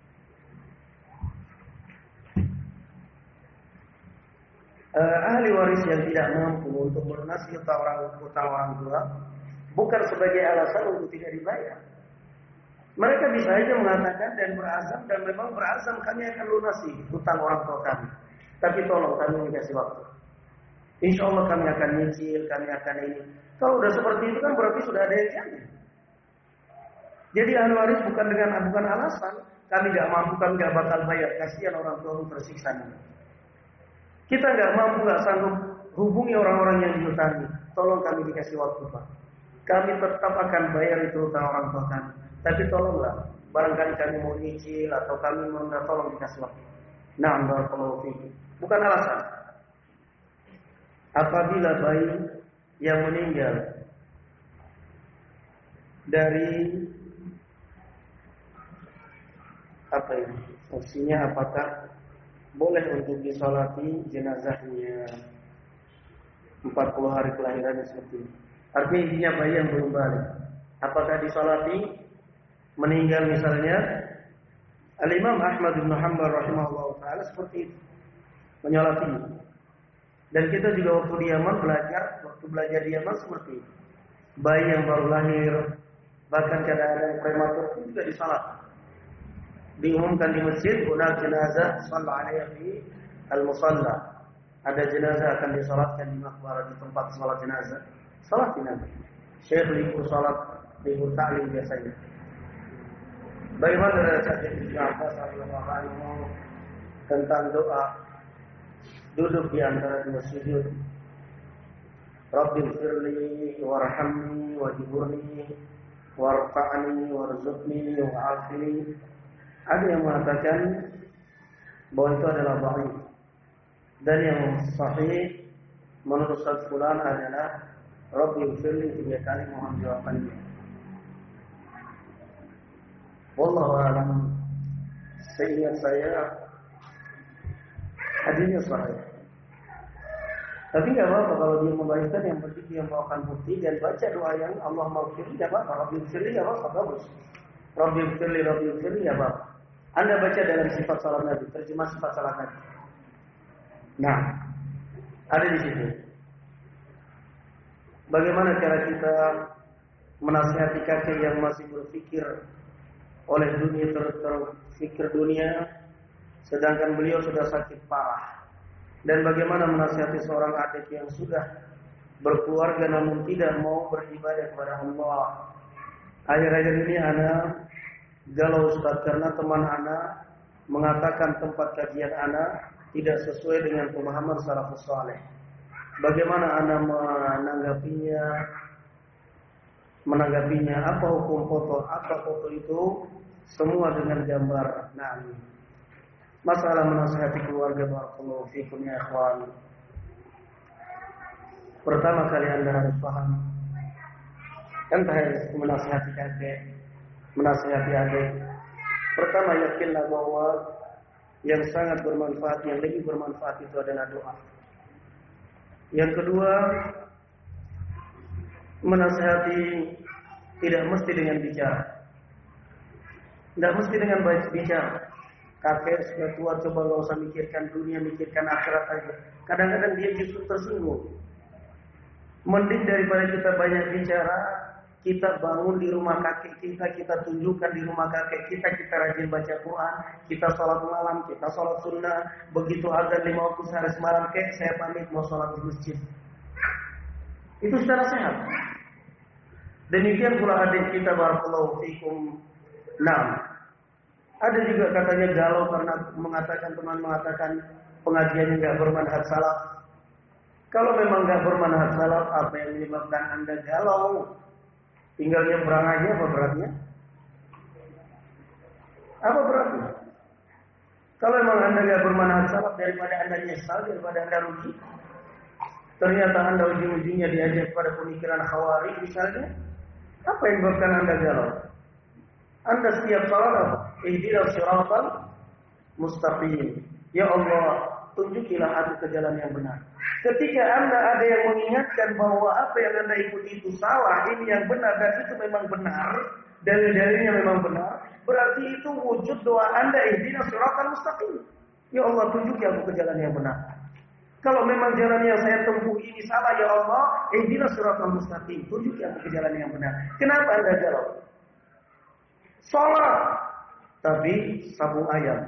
Ahli waris yang tidak mampu untuk melunasi hutang orang tua bukan sebagai alasan untuk tidak dibayar. Mereka bisa saja mengatakan dan berazam, dan memang berazam kami akan lunasi hutang orang tua kami. Tapi tolong kami kasih waktu. Insya Allah kami akan nyicil, kami akan ini. Kalau sudah seperti itu kan berarti sudah ada yang jamin. Jadi ahli waris bukan alasan kami nggak mampu, kami nggak bakal bayar. Kasihan orang tua tersiksa. Kita nggak mampu, nggak sanggup hubungi orang-orang yang diutangi. Tolong kami dikasih waktu, Pak. Kami tetap akan bayar itu utang orang tua kami. Tapi tolonglah, barangkali kami mau nyicil atau kami mau tolong dikasih waktu. Na'am barakallahu fiik. Bukan alasan. Apabila bayi yang meninggal dari apa ini? Fungsinya apakah boleh untuk disolati jenazahnya 40 hari kelahirannya seperti ini. Artinya intinya bayi yang belum balik. Apakah disolati meninggal misalnya? Al-Imam Ahmad bin Hanbal rahimahullah ta'ala seperti itu. Menyolatinya. Dan kita juga waktu di Yaman belajar di Yaman seperti itu. Bayi yang baru lahir, bahkan kadang-kadang prematur pun juga disolat. Diumumkan di masjid, guna jenazah shalla alaihi fi al-musalla. Ada jenazah akan disolatkan di maqbarah di tempat salat jenazah. Salatin nanti. Syekh libur salat, libur ta'lim biasanya. Bagaimana dari Syekh Ibnu Abbas radhiyallahu anhu tentang doa duduk di antara dua sujud? Rabbighfirli warhamni wajburni warfa'ni warzuqni wa'afini. Ada yang mengatakan bahwa itu adalah dhaif. Dan yang sahih menurut Ustaz Fulan adalah Rabbighfirli 3 kali mohon jawabannya. Wallahu a'lam. Seingat saya hadisnya sahih. Tapi nggak apa-apa kalau dia membacakan, yang penting dia membawakan bukti dan baca doa yang Allah maghfirli, nggak apa-apa. Rabbighfirli nggak apa-apa, bagus. Rabbighfirli ya Bapak. Anda baca dalam sifat salat Nabi, terjemah sifat salat Nabi. Nah, ada di situ. Bagaimana cara kita menasihati kakek yang masih berpikir oleh dunia terfikir dunia, sedangkan beliau sudah sakit parah. Dan bagaimana menasihati seorang adik yang sudah berkeluarga namun tidak mau beribadah kepada Allah. Akhir-akhir ini anak galau Ustaz karena teman anak mengatakan tempat kajian anak tidak sesuai dengan pemahaman salafus saleh. Bagaimana anak menanggapinya? Apa hukum foto? Apa foto itu? Semua dengan gambar. Nah, masalah menasihati keluarga, barakallahu fikum ya ikhwan. Pertama kali Anda harus paham, kan harus menasihati kakek, menasihati adik. Pertama, yakinlah bahwa yang sangat bermanfaat, yang lebih bermanfaat itu adalah doa. Yang kedua, menasihati tidak mesti dengan bicara. Tidak mesti dengan bicara. Kakek sudah tua, coba gak usah mikirkan dunia, mikirkan akhirat aja. Kadang-kadang dia justru tersinggung. Mending daripada kita banyak bicara, kita bangun di rumah kakek kita tunjukkan di rumah kakek kita rajin baca Quran, kita sholat malam, kita sholat sunnah. Begitu azan 5 waktu sehari semalam, saya pamit mau sholat di masjid. Itu secara sehat. Demikian pula adik kita, barakallahu fikum. Nah, ada juga katanya galau karena teman mengatakan pengajiannya nggak bermanhaj salaf. Kalau memang nggak bermanhaj salaf, apa yang menyebabkan Anda galau? Tinggal nyebrang aja, apa beratnya? Apa beratnya? Kalau memang Anda nggak bermanhaj salaf, daripada Anda nyesal, daripada Anda rugi. Ternyata Anda ujung-ujungnya diajak pada pemikiran Khawarij misalnya. Apa yang menyebabkan Anda galau? Anda setiap salat apa? Ihdinas siratal mustaqim. Ya Allah, tunjukilah aku ke jalan yang benar. Ketika Anda ada yang mengingatkan bahwa apa yang Anda ikuti itu salah, ini yang benar dan itu memang benar, dalil-dalilnya memang benar, berarti itu wujud doa Anda, ihdinas siratal mustaqim. Ya Allah, tunjuki aku ke jalan yang benar. Kalau memang jalan yang saya tempuh ini salah, ya Allah, ihdinas siratal mustaqim, tunjuki aku ke jalan yang benar. Kenapa Anda galau? Salat, tapi sabung ayam.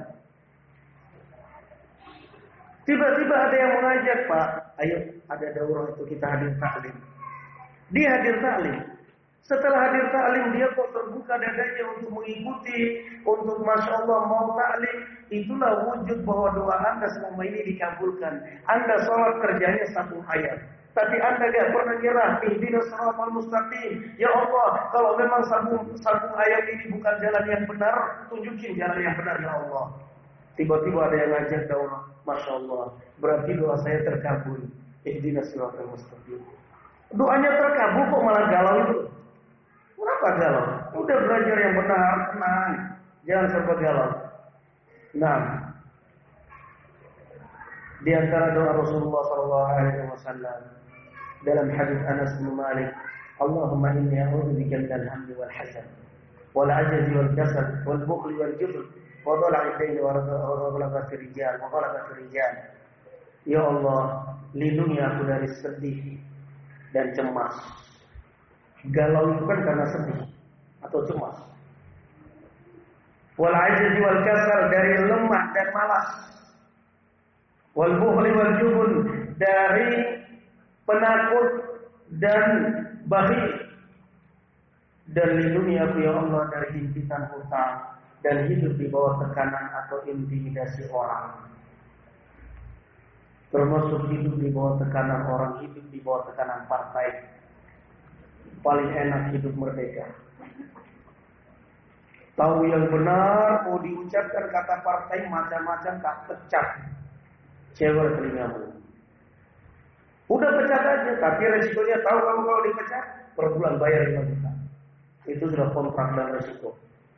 Tiba-tiba ada yang mengajak, Pak, ayo ada daurah itu kita hadir taklim. Dia hadir taklim. Setelah hadir taklim dia kok terbuka dadanya untuk mengikuti, untuk Masya Allah mau taklim. Itulah wujud bahwa doa Anda selama ini dikabulkan. Anda sholat kerjanya satu ayat, tapi Anda gak pernah nyerah. Ihdinas siratal mustaqim. Ya Allah, kalau memang sambung ayat ini bukan jalan yang benar, tunjukin jalan yang benar ya Allah. Tiba-tiba ada yang ngajak doa, Masya Allah, berarti doa saya terkabul. Ihdinas siratal mustaqim. Doanya terkabul kok malah galau itu. Kenapa galau? Udah belajar yang benar, tenang. Jangan serba galau. Nah, di antara doa Rasulullah SAW dalam hadis Anas bin Malik, Allahumma inni a'udzubika minal hammi wal hazan wal ajzi wal kasal wal bukhli wal jubn wa dhala'id dayn wa ghalabati rijal. Ya Allah, lindungi aku dari sedih dan cemas. Galau itu kan karena sedih atau cemas. Wal ajzi wal kasal, dari lemah dan malas. Wal bukhli wal jubn, dari penakut dan bakhil. Dan lindungi aku ya Allah dari himpitan hutang dan hidup di bawah tekanan atau intimidasi orang. Termasuk hidup di bawah tekanan orang, hidup di bawah tekanan partai. Paling enak hidup merdeka. Tahu yang benar, mau diucapkan kata partai macam-macam tak pecah. Cewek telingamu. Udah pecat aja, tapi resikonya tahu kamu kalau dipecat per bulan bayar 5 juta. Itu sudah kontrak dan resiko.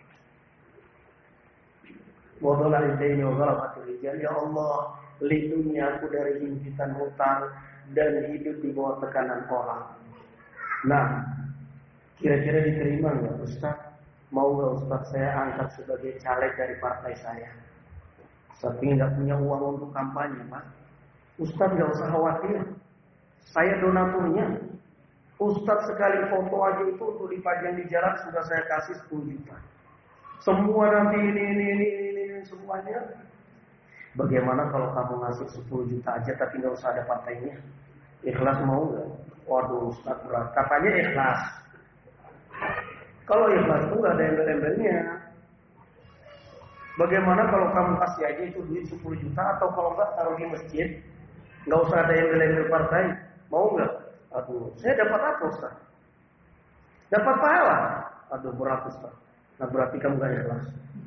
Wadhalal daini wa ghalabati rijal. Ya Allah, lindungi aku dari himpitan hutang dan hidup di bawah tekanan orang. Nah, kira-kira diterima nggak Ustaz? Mau nggak Ustaz saya angkat sebagai caleg dari partai saya? Tapi nggak punya uang untuk kampanye, Pak. Ustaz nggak usah khawatir, saya donaturnya. Ustaz sekali foto aja itu untuk dipajang di jalan sudah saya kasih 10 juta. Semua nanti ini semuanya. Bagaimana kalau kamu ngasih 10 juta aja tapi nggak usah ada partainya? Ikhlas mau nggak? Waduh Ustaz berat. Katanya ikhlas. Kalau ikhlas itu nggak ada embel-embelnya. Bagaimana kalau kamu kasih aja itu duit 10 juta atau kalau nggak taruh di masjid, nggak usah ada embel-embel partai, mau nggak? Aduh, saya dapat apa Ustaz? Dapat pahala. Aduh berat Ustaz. Nah berarti kamu nggak ikhlas.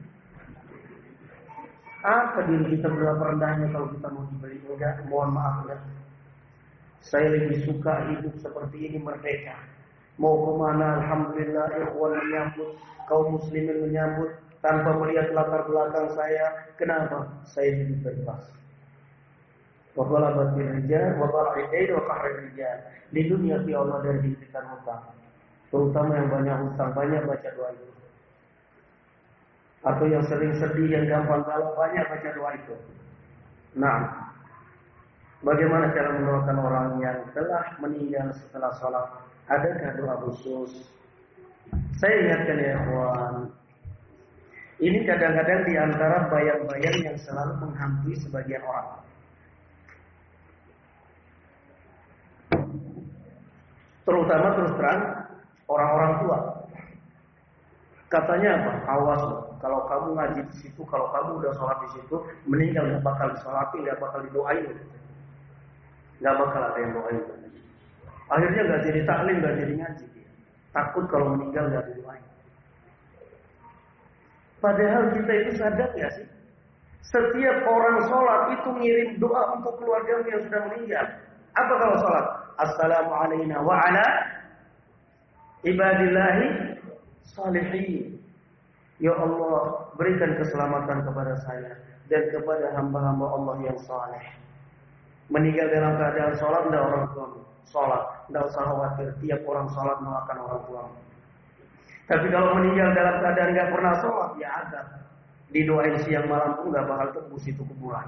Apa diri kita berapa rendahnya kalau kita mau dibeli? Enggak, mohon maaf ya. Saya lebih suka hidup seperti ini merdeka. Mau kemana, alhamdulillah, ikhwan menyambut, kaum muslimin menyambut, tanpa melihat latar belakang saya. Kenapa? Saya hidup bebas. Wa ghalabati rijal, wa dhala'id dain wa qahri rijal. Lindungi ya Allah dari himpitan hutang. Terutama yang banyak hutang, banyak baca doa itu. Atau yang sering sedih, yang gampang galau, banyak baca doa itu. Nah, bagaimana cara mendoakan orang yang telah meninggal setelah sholat? Adakah doa khusus? Saya ingatkan ya ikhwan, ini kadang-kadang di antara bayang-bayang yang selalu menghantui sebagian orang. Terutama terus terang orang-orang tua. Katanya apa? Awas loh, kalau kamu ngaji di situ, kalau kamu udah sholat di situ, meninggal nggak bakal disolati, nggak bakal didoain, nggak bakal ada yang doain. Akhirnya nggak jadi taklim, nggak jadi ngaji. Takut kalau meninggal nggak didoain. Padahal kita itu sadar ya sih, setiap orang sholat itu ngirim doa untuk keluarga yang sudah meninggal. Apa kalau sholat? Assalamualaikum wa ala ibadillahi salihin. Ya Allah, berikan keselamatan kepada saya dan kepada hamba-hamba Allah yang saleh. Meninggal dalam keadaan sholat, tidak orang tua sholat, tidak usah khawatir. Tiap orang sholat mendoakan orang tua. Tapi kalau meninggal dalam keadaan nggak pernah sholat, ya ada. Didoain siang malam pun nggak bakal tembus itu kuburan.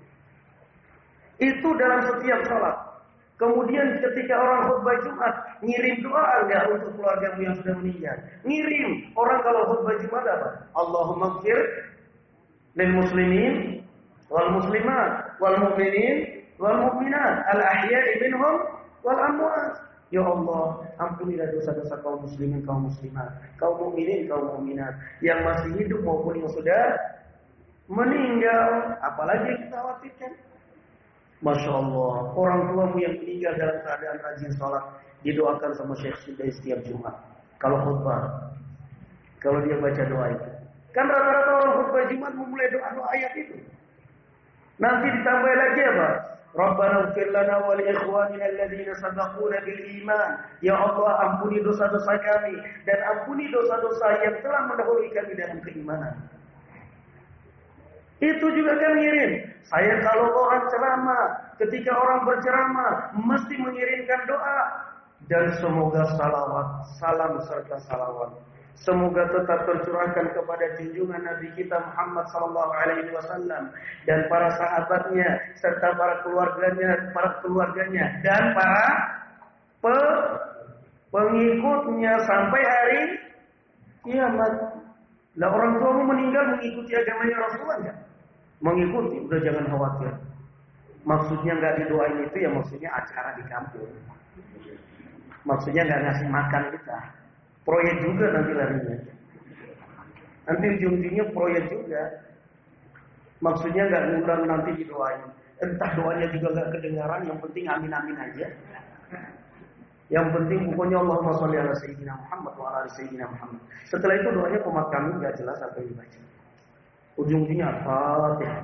Itu dalam setiap sholat. Kemudian ketika orang khutbah Jumat, ngirim doa enggak untuk keluargamu yang sudah meninggal? Ngirim. Orang kalau khutbah Jumat apa? Allahumma ighfir lil muslimin wal muslimat wal mu'minin wal mu'minat al ahya'i minhum wal amwat. Ya Allah, ampunilah dosa-dosa kaum muslimin, kaum muslimat, kaum mukminin, kaum mukminat yang masih hidup maupun yang sudah meninggal. Apalagi yang kita khawatirkan. Masya Allah, orang tuamu yang meninggal dalam keadaan rajin sholat didoakan sama Syekh Sudai setiap Jumat. Kalau khutbah, kalau dia baca doa itu, kan rata-rata orang khutbah Jumat memulai doa ayat itu. Nanti ditambah lagi apa? Rabbana ighfir lana wa li ikhwanina alladziina sabaquna bil iman. Ya Allah, ampuni dosa-dosa kami dan ampuni dosa-dosa yang telah mendahului kami dalam keimanan. Itu juga kan ngirim. Saya kalau orang ceramah, ketika orang berceramah mesti mengirimkan doa dan semoga salawat, salam serta salawat semoga tetap tercurahkan kepada junjungan Nabi kita Muhammad sallallahu alaihi wasallam dan para sahabatnya serta para keluarganya dan para pengikutnya sampai hari kiamat. Lah orang tuamu meninggal mengikuti agamanya Rasulullah enggak? Mengikuti, udah jangan khawatir. Maksudnya enggak didoain itu ya maksudnya acara di kampung. Maksudnya enggak ngasih makan kita. Proyek juga nanti larinya. Nanti ujung-ujungnya proyek juga. Maksudnya enggak ngundang nanti didoain. Entah doanya juga enggak kedengaran, yang penting amin-amin aja. Yang penting pokoknya Allahumma sholli ala sayyidina Muhammad wa ala sayyidina Muhammad. Setelah itu doanya komat kami enggak jelas apa yang dibaca. Ujung-ujungnya Al-Fatihah.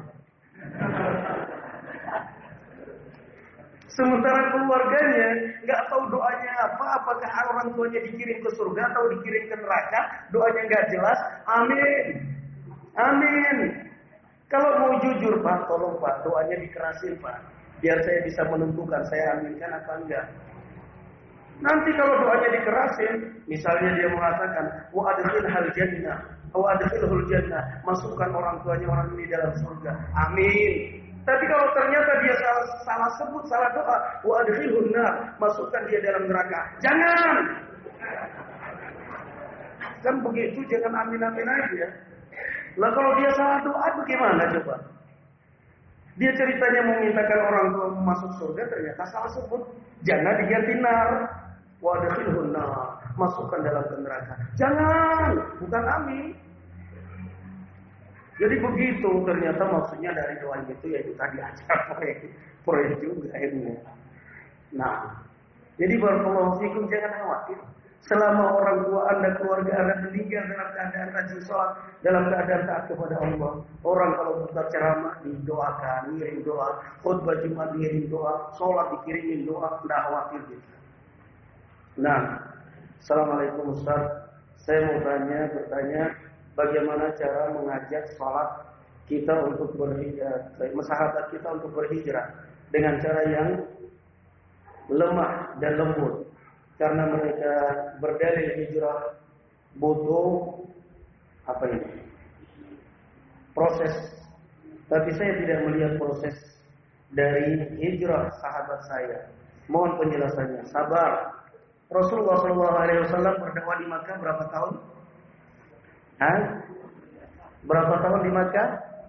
Sementara keluarganya nggak tahu doanya apa, apakah orang tuanya dikirim ke surga atau dikirim ke neraka, doanya nggak jelas. Amin, amin. Kalau mau jujur Pak, tolong Pak, doanya dikerasin Pak, biar saya bisa menentukan saya aminkan apa enggak. Nanti kalau doanya dikerasin, misalnya dia mengatakan wa adkhilhal jannah, wa adkhilhul jannah, masukkan orang tuanya orang ini dalam surga. Amin. Tapi kalau ternyata dia salah sebut, salah doa, wa adkhilhun nar, masukkan dia dalam neraka. Jangan. Kan begitu, jangan amin-amin aja. Lah kalau dia salah doa bagaimana coba? Dia ceritanya memintakan orang tua masuk surga, ternyata salah sebut. Jangan diganti nar. Wa adkhilhun nar, masukkan dalam neraka. Jangan, bukan amin. Jadi begitu, ternyata maksudnya dari doa itu yaitu tadi acara proyek juga ini. Nah, jadi barakallahu fikum, jangan khawatir. Selama orang tua Anda, keluarga Anda meninggal dalam keadaan rajin sholat, dalam keadaan taat kepada Allah. Orang kalau buka ceramah didoakan, ngirim doa, khutbah Jumat ngirim doa, sholat dikirimin doa, tidak khawatir gitu. Nah, Assalamualaikum Ustaz. Saya mau bertanya, bagaimana cara mengajak sholat kita untuk berhijrah, sahabat kita untuk berhijrah dengan cara yang lemah dan lembut, karena mereka berdalil hijrah butuh proses. Tapi saya tidak melihat proses dari hijrah sahabat saya. Mohon penjelasannya. Sabar. Rasulullah SAW berdakwah di Makkah berapa tahun? Berapa tahun di Makkah?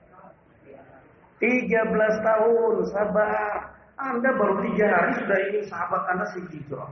13 tahun, sabar. Anda baru 3 hari sudah ingin sahabat Anda hijrah.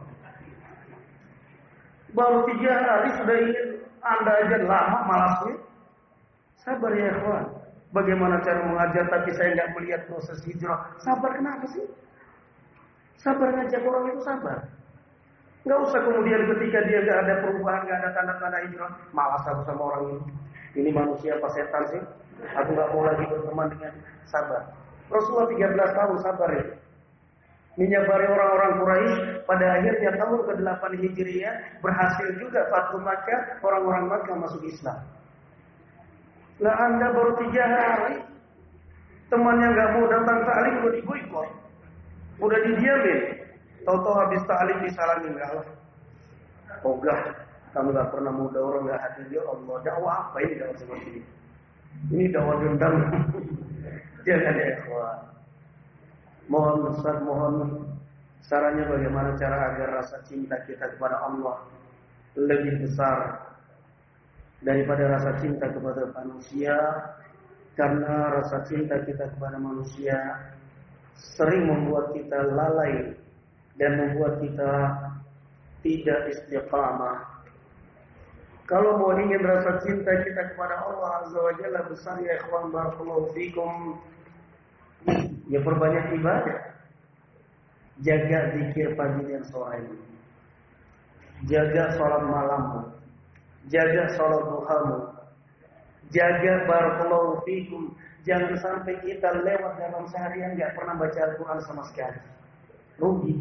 Baru 3 hari sudah ingin Anda aja lama malasnya. Sabar ya ikhwan. Bagaimana cara mengajar tapi saya nggak melihat proses hijrah? Sabar kenapa sih? Sabar ngajak orang itu sabar. Nggak usah kemudian ketika dia nggak ada perubahan, nggak ada tanda-tanda hijrah, malas aku sama orang ini. Ini manusia apa setan sih? Aku nggak mau lagi berteman dengan. Sabar. Rasulullah 13 tahun sabar ya. Menyabari orang-orang Quraisy, pada akhirnya tahun ke-8 Hijriah berhasil juga Fathu Makkah, orang-orang Makkah masuk Islam. Lah Anda baru 3 hari, temannya nggak mau datang ta'lim udah diboikot, udah didiamin. Tahu-tahu habis ta'lim disalamin, enggak lah. Ogah, kamu nggak pernah mau dakwah, nggak hadir, ya Allah. Dakwah apa ini dakwah seperti ini? Ini dakwah dendam. Jangan ya ikhwan. Mohon Ustaz, mohon sarannya bagaimana cara agar rasa cinta kita kepada Allah lebih besar daripada rasa cinta kepada manusia, karena rasa cinta kita kepada manusia sering membuat kita lalai dan membuat kita tidak istiqamah. Kalau mau ingin rasa cinta kita kepada Allah Azza wa Jalla besar ya ikhwan barakallahu fikum, ya perbanyak ibadah. Jaga zikir pagi dan sore. Jaga salat malammu. Jaga salat duhamu. Jaga barakallahu fikum. Jangan sampai kita lewat dalam seharian enggak pernah baca Al-Quran sama sekali. Rugi.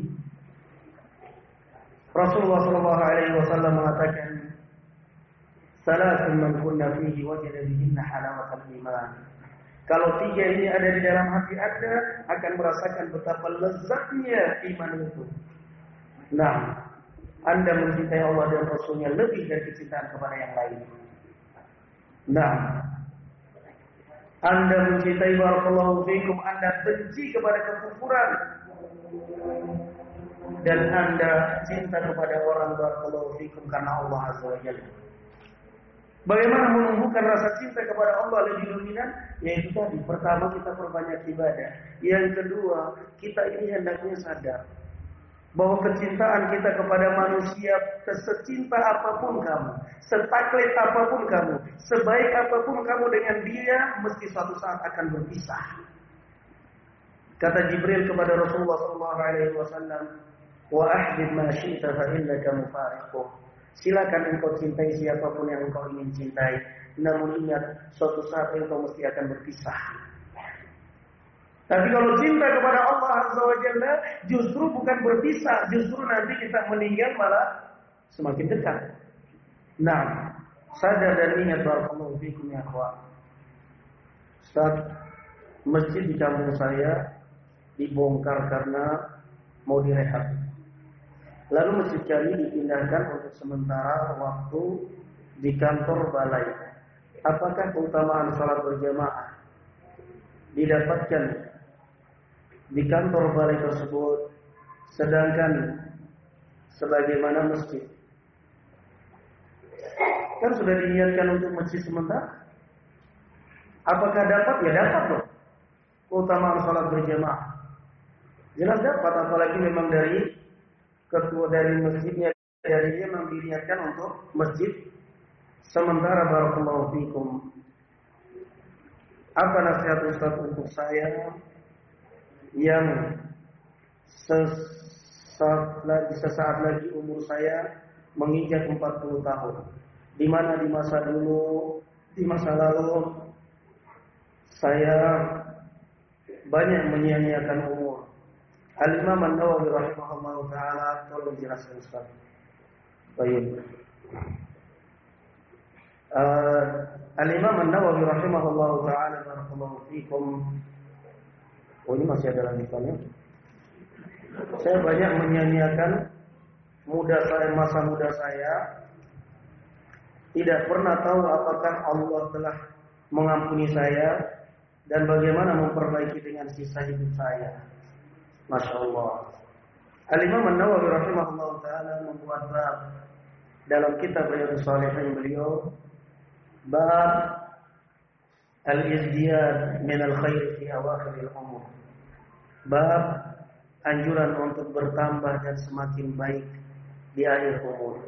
Rasulullah sallallahu alaihi wasallam mengatakan, "Salatun man kunna fihi wajada bihinna halawatal iman." Kalau 3 ini ada di dalam hati Anda, akan merasakan betapa lezatnya iman itu. Nah, Anda mencintai Allah dan Rasulnya lebih dari kecintaan kepada yang lain. Nah, Anda mencintai barakallahu fikum, Anda benci kepada kekufuran, dan Anda cinta kepada orang barakallahu fikum karena Allah Azza wa Jalla. Bagaimana menumbuhkan rasa cinta kepada Allah lebih dominan? Yaitu tadi, pertama kita perbanyak ibadah. Yang kedua, kita ini hendaknya sadar bahwa kecintaan kita kepada manusia, secinta apapun kamu, setaklek apapun kamu, sebaik apapun kamu dengan dia, mesti suatu saat akan berpisah. Kata Jibril kepada Rasulullah SAW, "Wa ahbib ma syi'ta fa innaka mufariquh." Silakan engkau cintai siapapun yang engkau ingin cintai, namun ingat suatu saat engkau mesti akan berpisah. Tapi kalau cinta kepada Allah Azza wa Jalla, justru bukan berpisah, justru nanti kita meninggal malah semakin dekat. Nah, sadar dan ingat barakallahu fikum ya akhwat. Ustaz, masjid di kampung saya dibongkar karena mau direhab. Lalu masjid kami dipindahkan untuk sementara waktu di kantor balai. Apakah keutamaan salat berjamaah didapatkan di kantor balai tersebut, sedangkan sebagaimana masjid kan sudah diniatkan untuk masjid sementara? Apakah dapat? Ya dapat loh keutamaan salat berjamaah. Jelas dapat, apalagi memang dari ketua dari masjidnya, dari dia memang diniatkan untuk masjid sementara barakallahu fikum. Apa nasihat Ustaz untuk saya yang sesaat lagi umur saya menginjak 40 tahun, di mana di masa lalu saya banyak menyia-nyiakan umur. Al-Imam An-Nawawi rahimahullah ta'ala, tolong jelaskan Ustaz. Baik. Al-Imam An-Nawawi rahimahullah ta'ala, barakallahu fikum. Oh, ini masih ada lanjutannya. Saya banyak menyia-nyiakan masa muda saya. Tidak pernah tahu apakah Allah telah mengampuni saya dan bagaimana memperbaiki dengan sisa hidup saya. Masya Allah. Al-Imam An-Nawawi rahimahullah ta'ala membuat bab dalam kitab Riyadhus Shalihin beliau, bab al-izdiyad min al-khair fi awakhir al-umur. Bab anjuran untuk bertambah dan semakin baik di akhir umur.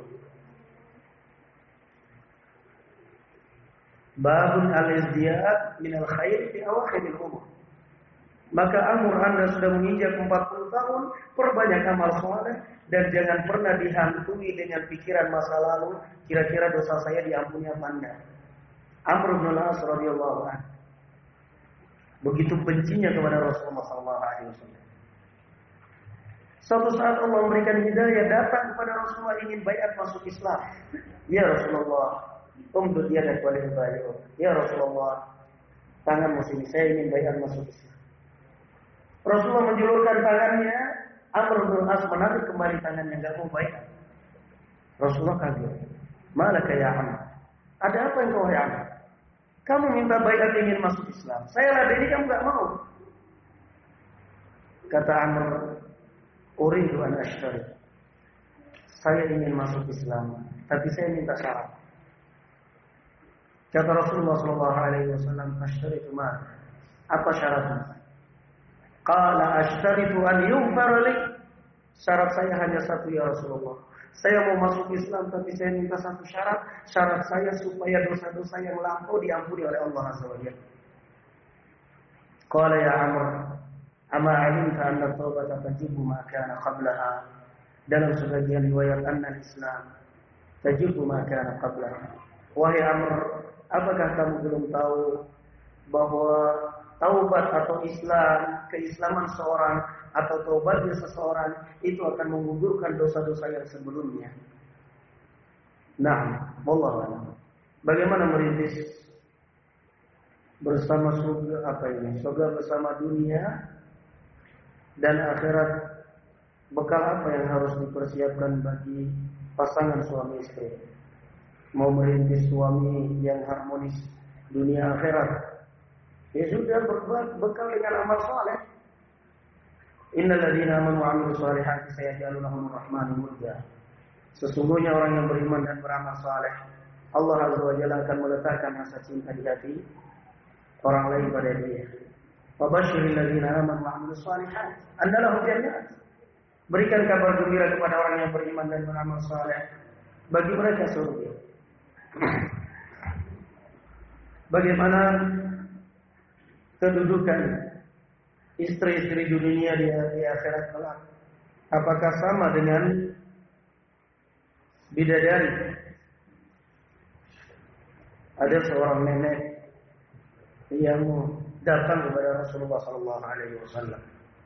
Babun al-izdiyad min al-khair fi awakhir al-umur. Maka umur Anda sudah menginjak 40 tahun, perbanyak amal soleh dan jangan pernah dihantui dengan pikiran masa lalu, kira-kira dosa saya diampuni apa enggak. Amr bin al-As radhiyallahu anhu begitu bencinya kepada Rasulullah SAW. Suatu saat Allah memberikan hidayah, datang kepada Rasulullah ingin baiat masuk Islam. Ya Rasulullah, umdud yadak walil bai'u. Ya Rasulullah, tanganmu sini, saya ingin baiat masuk Islam. Rasulullah menjulurkan tangannya, Amr bin al-As menarik kembali tangannya, enggak mau baiat. Rasulullah kaget. Malaka ya Amr? Ada apa yang kau Amr? Kamu minta baiat ingin masuk Islam. Saya ladeni kamu enggak mau. Kata Amr, uridu an ashtari. Saya ingin masuk Islam, tapi saya minta syarat. Kata Rasulullah SAW, ashtari itu mana? Apa syaratnya? Qala ashtaritu an yughfar li. Syarat saya hanya satu ya Rasulullah. Saya mau masuk Islam tapi saya minta satu syarat. Syarat saya supaya dosa-dosa yang lampau diampuni oleh Allah Azza wa Jalla. Qala ya Amr, ama alimta anna taubata tajibu ma kana qablaha. Dalam sebagian riwayat Islam tajibu ma kana qablaha. Wahai Amr, apakah kamu belum tahu bahwa taubat atau Islam, keislaman seorang atau taubatnya seseorang itu akan menggugurkan dosa-dosa yang sebelumnya. Nah, wallahu. Bagaimana merintis bersama surga apa ini? Surga bersama dunia dan akhirat. Bekal apa yang harus dipersiapkan bagi pasangan suami istri? Mau merintis suami yang harmonis dunia akhirat, ya sudah berbekal dengan amal saleh. Innal ladzina amanu wa 'amilus shalihati sayaj'alu lahumur rahmanu wudda. Sesungguhnya orang yang beriman dan beramal saleh, Allah Azza wa Jalla akan meletakkan rasa cinta di hati orang lain pada dia. Wa basyiril ladzina amanu wa 'amilus shalihati anna lahum jannat. Berikan kabar gembira kepada orang yang beriman dan beramal saleh, bagi mereka surga. Bagaimana kedudukan istri-istri di dunia di akhirat kelak? Apakah sama dengan bidadari? Ada seorang nenek yang datang kepada Rasulullah sallallahu alaihi wasallam.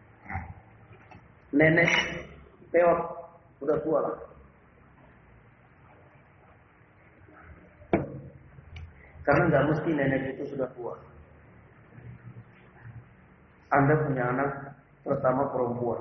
Nenek peot, udah tua lah. Karena nggak mesti nenek itu sudah tua. Anda punya anak pertama perempuan,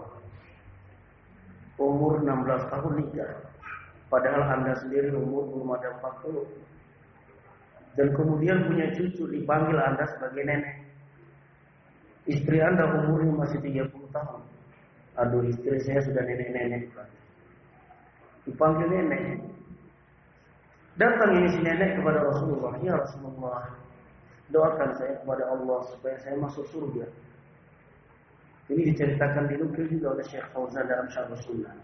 umur 16 tahun nikah, padahal Anda sendiri umur belum ada 40. Dan kemudian punya cucu, dipanggil Anda sebagai nenek. Istri Anda umurnya masih 30 tahun. Aduh, istri saya sudah nenek-nenek. Dipanggil nenek. Datang ini si nenek kepada Rasulullah. Ya Rasulullah, doakan saya kepada Allah supaya saya masuk surga. Ini diceritakan dinukil juga oleh Syekh Fauzan dalam Syarh Sunnah.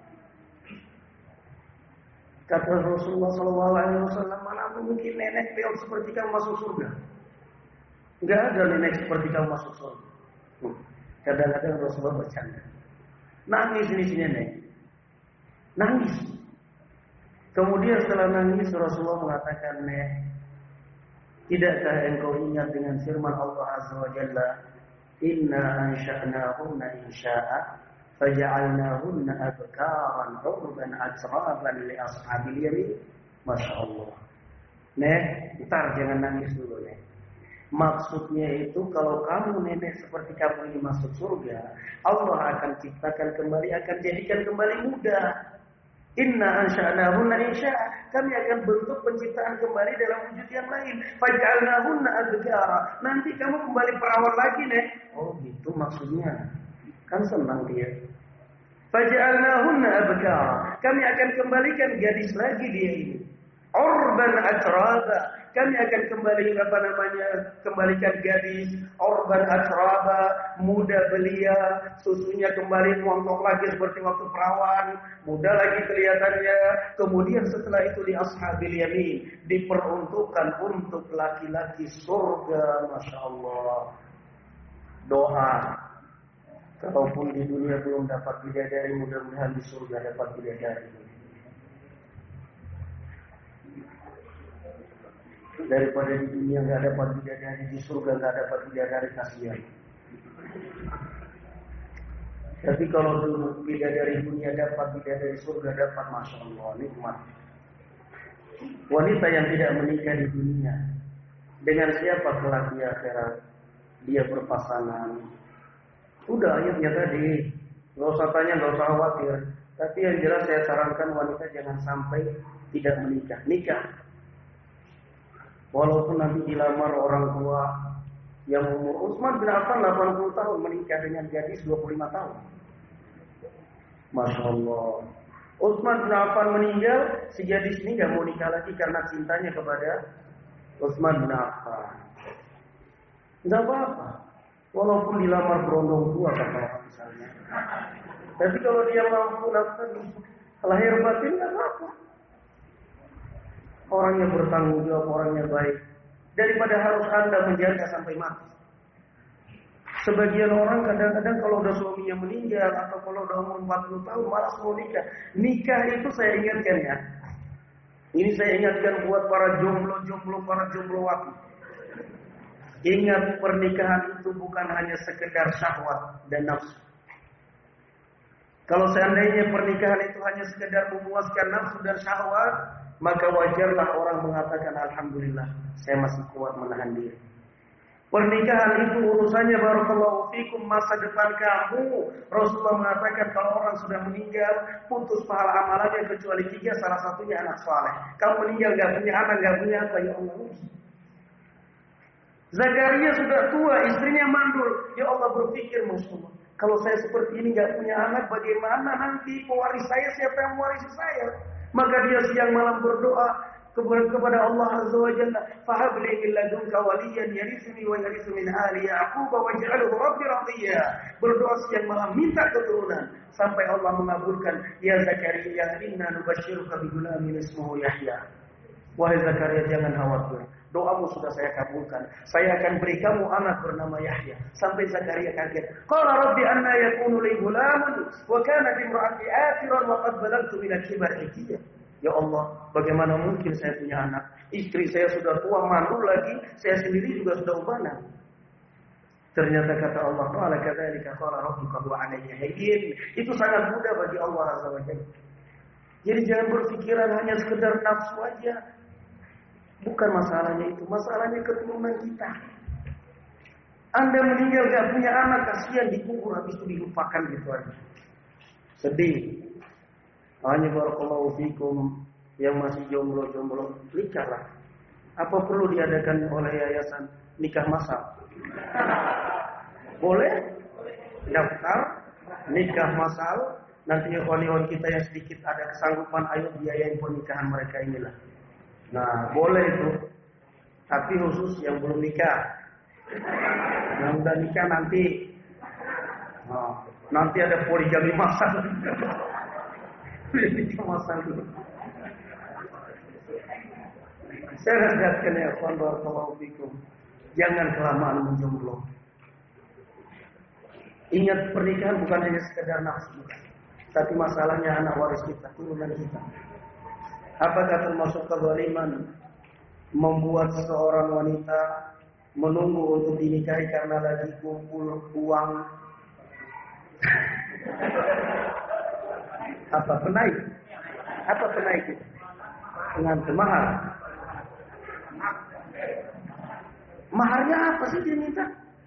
Kata Rasulullah SAW, mana mungkin nenek peot seperti kamu masuk surga? Enggak ada nenek seperti kamu masuk surga. Kadang-kadang Rasulullah bercanda. Nangis ini si nenek. Nangis. Kemudian setelah nangis Rasulullah mengatakan, "Nek, tidakkah engkau ingat dengan firman Allah Azza wa Jalla, inna ansha'nahunna insya'a faja'alnahunna abkaran 'urban atraban li ashabil yamin." Masya Allah. Nek, ntar jangan nangis dulu, Nek. Maksudnya itu kalau kamu nenek seperti kamu ini masuk surga, Allah akan ciptakan kembali, akan jadikan kembali muda. Inna ansha'nahunna insya'a, kami akan bentuk penciptaan kembali dalam wujud yang lain. Faj'alnahunna abkara, nanti kamu kembali perawan lagi, Nek. Oh gitu maksudnya. Kan senang dia. Faj'alnahunna abkara, kami akan kembalikan gadis lagi dia ini. Urban atraba, kami akan kembalikan gadis urban atraba, muda belia, susunya kembali montok lagi seperti waktu perawan, muda lagi kelihatannya. Kemudian setelah itu di ashabil yamin, diperuntukkan untuk laki-laki surga. Masya Allah. Doa, kalaupun di dunia belum dapat bidadari, mudah-mudahan di surga dapat bidadari. Daripada di dunia nggak dapat bidadari, di surga nggak dapat bidadari, kasihan. Tapi kalau dulu bidadari dunia dapat, bidadari surga dapat, masya Allah, nikmat. Wanita yang tidak menikah di dunia, dengan siapa kelak di akhirat? Dia berpasangan. Udah ayatnya tadi, nggak usah tanya, nggak usah khawatir. Tapi yang jelas saya sarankan wanita jangan sampai tidak menikah. Nikah. Walaupun nanti dilamar orang tua yang umur, Utsman bin Affan 80 tahun menikah dengan gadis 25 tahun. Masya Allah. Utsman bin Affan meninggal, si gadis ini gak mau nikah lagi karena cintanya kepada Utsman bin Affan. Gak apa-apa. Walaupun dilamar berondong tua kata orang misalnya. Tapi kalau dia mampu nafkah, lahir batin nggak apa-apa. Orangnya bertanggung jawab, orangnya baik. Daripada harus Anda menjaga sampai mati. Sebagian orang kadang-kadang kalau udah suaminya meninggal atau kalau udah umur 40 tahun malas mau nikah. Nikah itu saya ingatkan ya. Ini saya ingatkan buat para jomblo-jomblo, para jomblowati. Ingat, pernikahan itu bukan hanya sekedar syahwat dan nafsu. Kalau seandainya pernikahan itu hanya sekedar memuaskan nafsu dan syahwat, maka wajarlah orang mengatakan alhamdulillah, saya masih kuat menahan diri. Pernikahan itu urusannya barakallahu fikum masa depan kamu. Rasulullah mengatakan kalau orang sudah meninggal putus pahala amalannya kecuali 3, salah satunya anak saleh. Kamu meninggal gak punya anak, gak punya apa, ya Allah. Zakaria sudah tua, istrinya mandul. Ya Allah berpikir, Masya Allah, kalau saya seperti ini gak punya anak, bagaimana nanti pewaris saya, siapa yang mewarisi saya? Maka dia siang malam berdoa kepada Allah Azza wa Jalla, fahabli min ladunka waliyan yarithuni wa yarithu min ali Yaqub waj'alhu rabbi radiyya. Berdoa siang malam minta keturunan sampai Allah mengabulkan. Ya Zakaria, inna nubashshiruka bi ghulamin ismuhu Yahya. Wahai Zakaria, jangan khawatir, doamu sudah saya kabulkan. Saya akan beri kamu anak bernama Yahya. Sampai Zakaria kaget. Qala rabbi anna yakunu li ghulamun wa kanat imra'ati athiran wa qad balagtu min al-kibar itiya. Ya Allah, bagaimana mungkin saya punya anak? Istri saya sudah tua, mandul lagi, saya sendiri juga sudah ubanan. Ternyata kata Allah Ta'ala, kadzalika qala rabbuka huwa alayya hayyin. Itu sangat mudah bagi Allah Azza wa Jalla. Jadi jangan berpikiran hanya sekedar nafsu aja. Bukan masalahnya itu, masalahnya keturunan kita. Anda meninggal gak punya anak, kasihan dikubur, habis itu dilupakan gitu aja. Sedih. Hanya barakallahu fikum yang masih jomblo-jomblo, nikahlah. Apa perlu diadakan oleh yayasan nikah masal? Boleh? Daftar nikah masal. Nanti ikhwan-ikhwan kita yang sedikit ada kesanggupan, ayo biayain pernikahan mereka inilah. Nah, boleh itu. Tapi khusus yang belum nikah. Yang udah nikah nanti, nanti ada poligami masal. Nikah masal dulu. Saya nasihatkan ya, ikhwan barakallahu fikum, jangan kelamaan menjomblo. Ingat, pernikahan bukan hanya sekedar nafsu, tapi masalahnya anak waris kita, turunan kita. Apakah termasuk kezaliman membuat seorang wanita menunggu untuk dinikahi karena lagi kumpul uang? Apa penaik? Apa penaik itu? Pengantin mahar. Maharnya apa sih dia minta?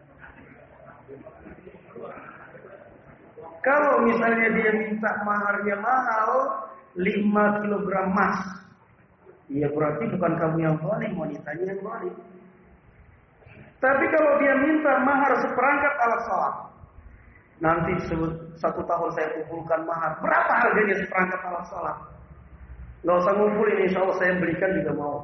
Kalau misalnya dia minta maharnya mahal 5 kilogram emas, ya berarti bukan kamu yang zalim, wanitanya yang zalim. Tapi kalau dia minta mahar seperangkat alat sholat, nanti 1 tahun saya kumpulkan mahar, berapa harganya seperangkat alat sholat? Gak usah ngumpulin, insya Allah saya berikan juga mau.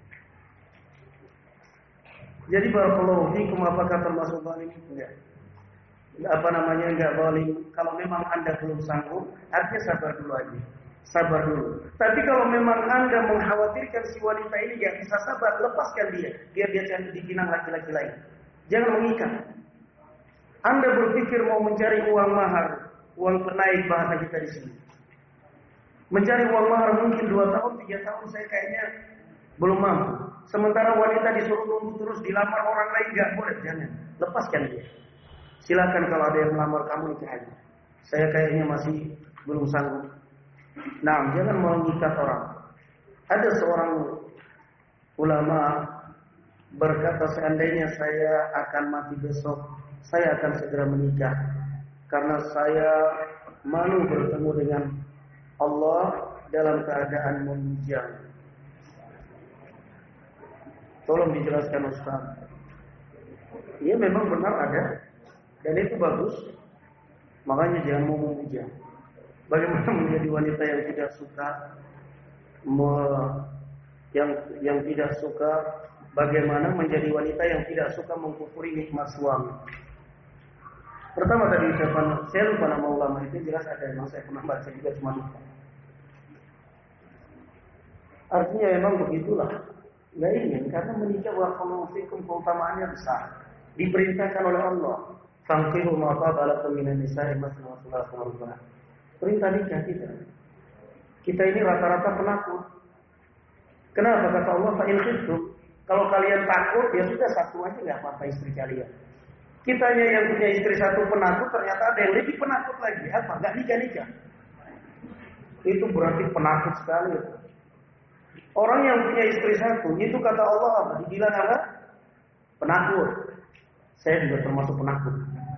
Jadi barakallahu fikum, apakah termasuk zalim? Enggak. Enggak zalim. Kalau memang Anda belum sanggup, artinya sabar dulu aja. Sabar dulu. Tapi kalau memang Anda mengkhawatirkan si wanita ini gak bisa sabar, lepaskan dia. Biar dia cari dipinang laki-laki lain. Jangan mengikat. Anda berpikir mau mencari uang mahar, uang penaik bahasa kita di sini. Mencari uang mahar mungkin 2 tahun, 3 tahun saya kayaknya belum mampu. Sementara wanita disuruh nunggu terus dilamar orang lain, gak boleh, jangan. Lepaskan dia. Silakan kalau ada yang melamar kamu nikah aja. Saya kayaknya masih belum sanggup. Nah, jangan mengikat orang. Ada seorang ulama berkata, seandainya saya akan mati besok, saya akan segera menikah. Karena saya malu bertemu dengan Allah dalam keadaan memujang. Tolong dijelaskan Ustaz. Iya memang benar ada. Dan itu bagus. Makanya jangan mau memuja. Bagaimana menjadi wanita yang tidak suka yang tidak suka, bagaimana menjadi wanita yang tidak suka mengkufuri nikmat suami. Pertama tadi ucapan, saya lupa nama ulama itu, jelas ada memang saya pernah baca juga cuma lupa. Artinya memang begitulah. Nggak ingin karena menikah barakallahu fikum keutamaannya besar. Diperintahkan oleh Allah. Fankihu ma taba lakum minan nisa'i masna wa thulatha wa ruba'. Perintah nikah kita. Kita ini rata-rata penakut. Kenapa kata Allah fa in khiftum? Kalau kalian takut ya sudah satu aja enggak apa-apa istri kalian. Kitanya yang punya istri satu penakut ternyata ada yang lebih penakut lagi. Apa? Enggak nikah-nikah. Itu berarti penakut sekali. Orang yang punya istri satu itu kata Allah apa? Dibilang apa? Penakut. Saya juga termasuk penakut.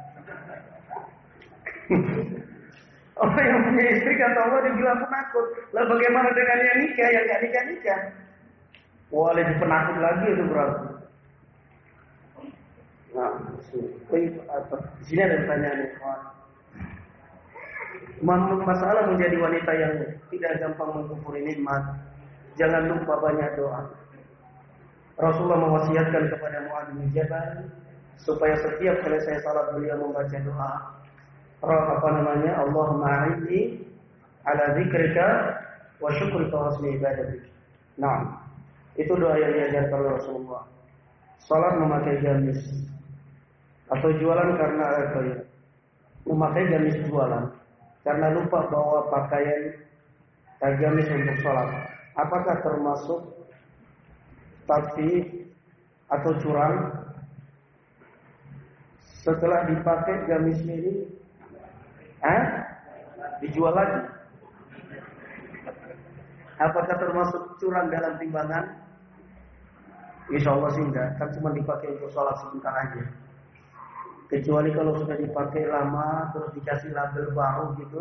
Orang yang punya istri kata Allah dibilang penakut. Lah bagaimana dengan yang nikah, yang gak nikah-nikah? Wah, lebih penakut lagi itu berarti. Nah, di sini ada pertanyaan nih. Masalah menjadi wanita yang tidak gampang mengkufuri nikmat. Jangan lupa banyak doa. Rasulullah mewasiatkan kepada Muadz bin Jabal supaya setiap selesai salat beliau membaca doa. Allahumma a'inni ala dzikrika wa syukrika wa husni ibadatik. Nah, itu doa yang diajarkan oleh Rasulullah. Salat memakai gamis atau jualan karena apa ya? Memakai gamis jualan karena lupa bawa pakaian gamis untuk salat. Apakah termasuk taksi atau curang? Setelah dipakai gamisnya ini dijual lagi. Apakah termasuk curang dalam timbangan? Insya Allah sih enggak, kan cuma dipakai untuk sholat sebentar aja. Kecuali kalau sudah dipakai lama terus dikasih label baru gitu,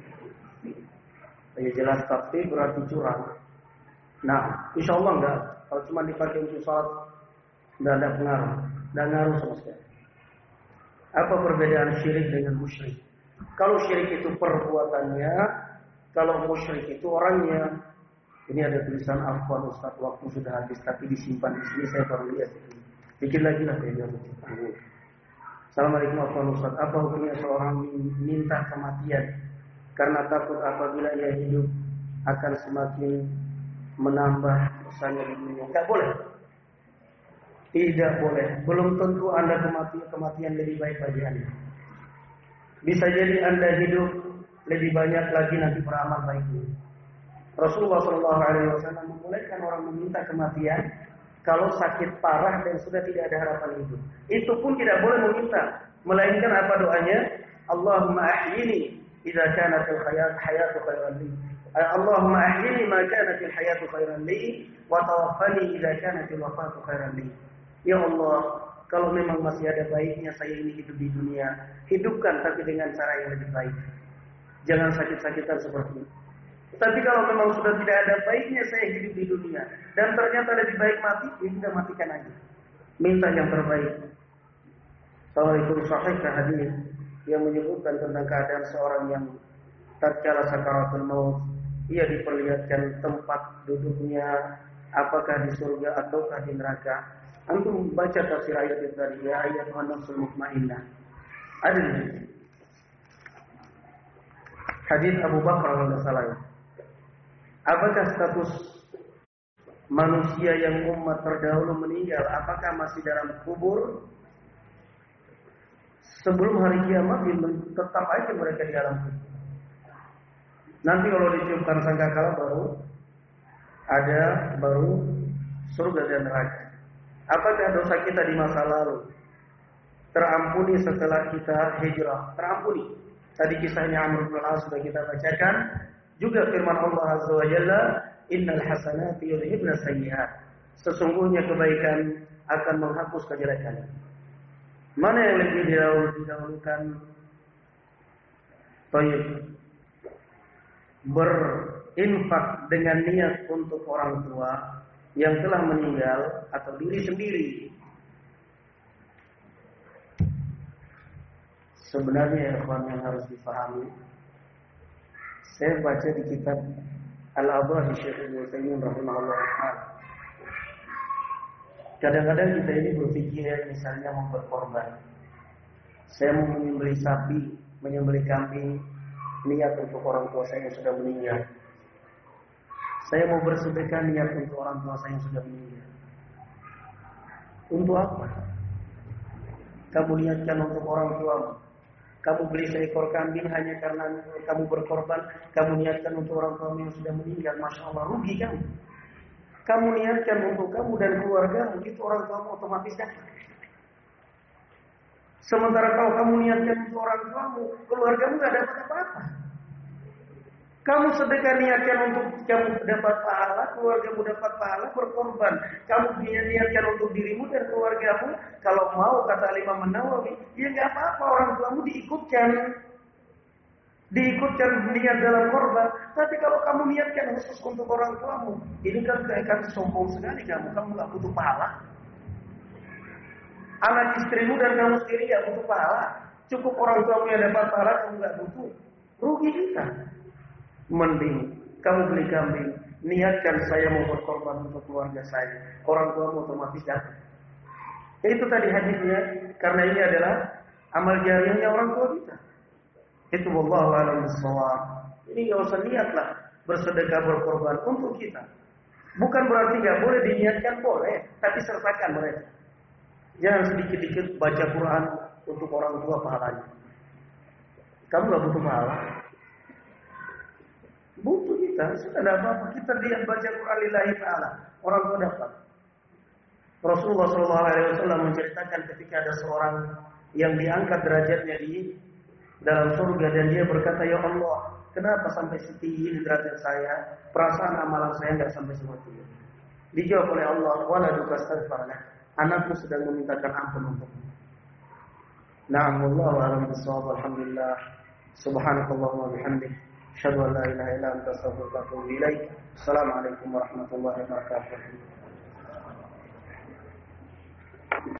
ya jelas tapi berarti curang. Nah, insya Allah enggak. Kalau cuma dipakai untuk sholat, enggak ada pengaruh, enggak ngaruh sama sekali. Apa perbedaan syirik dengan musyrik? Kalau syirik itu perbuatannya, kalau musyrik itu orangnya. Ini ada tulisan afwan Ustaz, waktu sudah habis tapi disimpan di sini saya baru lihat itu. Bikin lagi lah dia. Assalamualaikum afwan Ustaz. Apa hukumnya seorang minta kematian karena takut apabila ia hidup akan semakin menambah dosanya di dunia? Enggak boleh. Tidak boleh. Belum tentu Anda kematian lebih baik bagi Anda. Bisa jadi Anda hidup lebih banyak lagi nanti beramal baiknya. Rasulullah SAW membolehkan orang meminta kematian kalau sakit parah dan sudah tidak ada harapan hidup. Itu pun tidak boleh meminta, melainkan apa doanya? Allahumma ahyini idza kanatil hayatu khairan li. Allahumma ahyini ma kanatil hayatu khairan li wa tawaffani idza kanatil wafatu khairan li. Ya Allah, kalau memang masih ada baiknya saya ini hidup di dunia, hidupkan tapi dengan cara yang lebih baik. Jangan sakit-sakitan seperti ini. Tapi kalau memang sudah tidak ada baiknya saya hidup di dunia dan ternyata lebih baik mati, ya sudah matikan aja. Minta yang terbaik. Assalamualaikum sahih hadis yang menyebutkan tentang keadaan seorang yang tatkala sakaratul maut, ia diperlihatkan tempat duduknya apakah di surga ataukah di neraka. Antum baca tafsir ayat itu tadi, ya ayat an-nafsul mutmainnah. Ada di sini. Hadis Abu Bakar radhiyallahu anhu. Apakah status manusia yang umat terdahulu meninggal, apakah masih dalam kubur? Sebelum hari kiamat tetap aja mereka di dalam kubur. Nanti kalau ditiupkan sangkakala baru surga dan neraka. Apakah dosa kita di masa lalu terampuni setelah kita hijrah? Terampuni. Tadi kisahnya Amr bin Al-As sudah kita bacakan. Juga firman Allah Azza wa Jalla, innal hasanati yudhibna sayyi'at. Sesungguhnya kebaikan akan menghapus kejelekan. Mana yang lebih didahulukan? Baik. Berinfak dengan niat untuk orang tua yang telah meninggal atau diri sendiri. Sebenarnya ya ikhwan yang harus difahami. Saya baca di kitab Al-Abrahi Syekh Ibnu Utsaimin rahimahullah. Kadang-kadang kita ini berpikir misalnya mau berkorban. Saya mau menyembelih sapi, menyembelih kambing, niat untuk orang tua saya yang sudah meninggal. Saya mau bersedekah, niat untuk orang tua saya yang sudah meninggal. Untuk apa? Kamu niatkan untuk orang tuamu. Kamu beli seekor kambing hanya karena kamu berkorban. Kamu niatkan untuk orang tuamu yang sudah meninggal. Masya Allah, rugi kamu. Kamu niatkan untuk kamu dan keluargamu, itu orang tuamu otomatis dapat. Sementara kalau kamu niatkan untuk orang tuamu, keluargamu nggak dapat apa-apa. Kamu sedekah niatkan untuk kamu dapat pahala, keluargamu dapat pahala, berkorban. Kamu niatkan untuk dirimu dan keluargamu. Kalau mau, kata Imam Nawawi, ya nggak apa-apa, orang tuamu diikutkan niat dalam korban. Tapi kalau kamu niatkan khusus untuk orang tuamu, ini kan sombong sekali kamu nggak butuh pahala. Anak istrimu dan kamu sendiri nggak butuh pahala. Cukup orang tuamu yang dapat pahala, kamu nggak butuh. Rugi kita. Mending kamu beli kambing, niatkan saya mau berkorban untuk keluarga saya. Orang tuamu otomatis dapat. Itu tadi hadisnya, karena ini adalah amal jariahnya orang tua kita. Itu wallahu a'lam bishawab. Ini nggak usah niatlah bersedekah berkorban untuk kita. Bukan berarti nggak boleh diniatkan, boleh, tapi sertakan mereka. Jangan sedikit-sedikit baca Quran untuk orang tua pahalanya. Kamu nggak butuh pahala. Butuh kita, sudah ada apa-apa. Kita lihat baca Quran lillahi ta'ala, orang tua dapat. Rasulullah SAW menceritakan ketika ada seorang yang diangkat derajatnya di dalam surga dan dia berkata, ya Allah, kenapa sampai setinggi derajat saya? Perasaan amalan saya nggak sampai seperti ini. Dijawab oleh Allah, waladuka astaghfarlah. Anakku sedang memintakan ampun untukmu. Na'am, wallahu a'lam bishawab. Alhamdulillah. Subhanakallahumma wa bihamdik. Asyhadu an la ilaha illa anta astaghfiruka wa atubu ilaik. Assalamualaikum warahmatullahi wabarakatuh.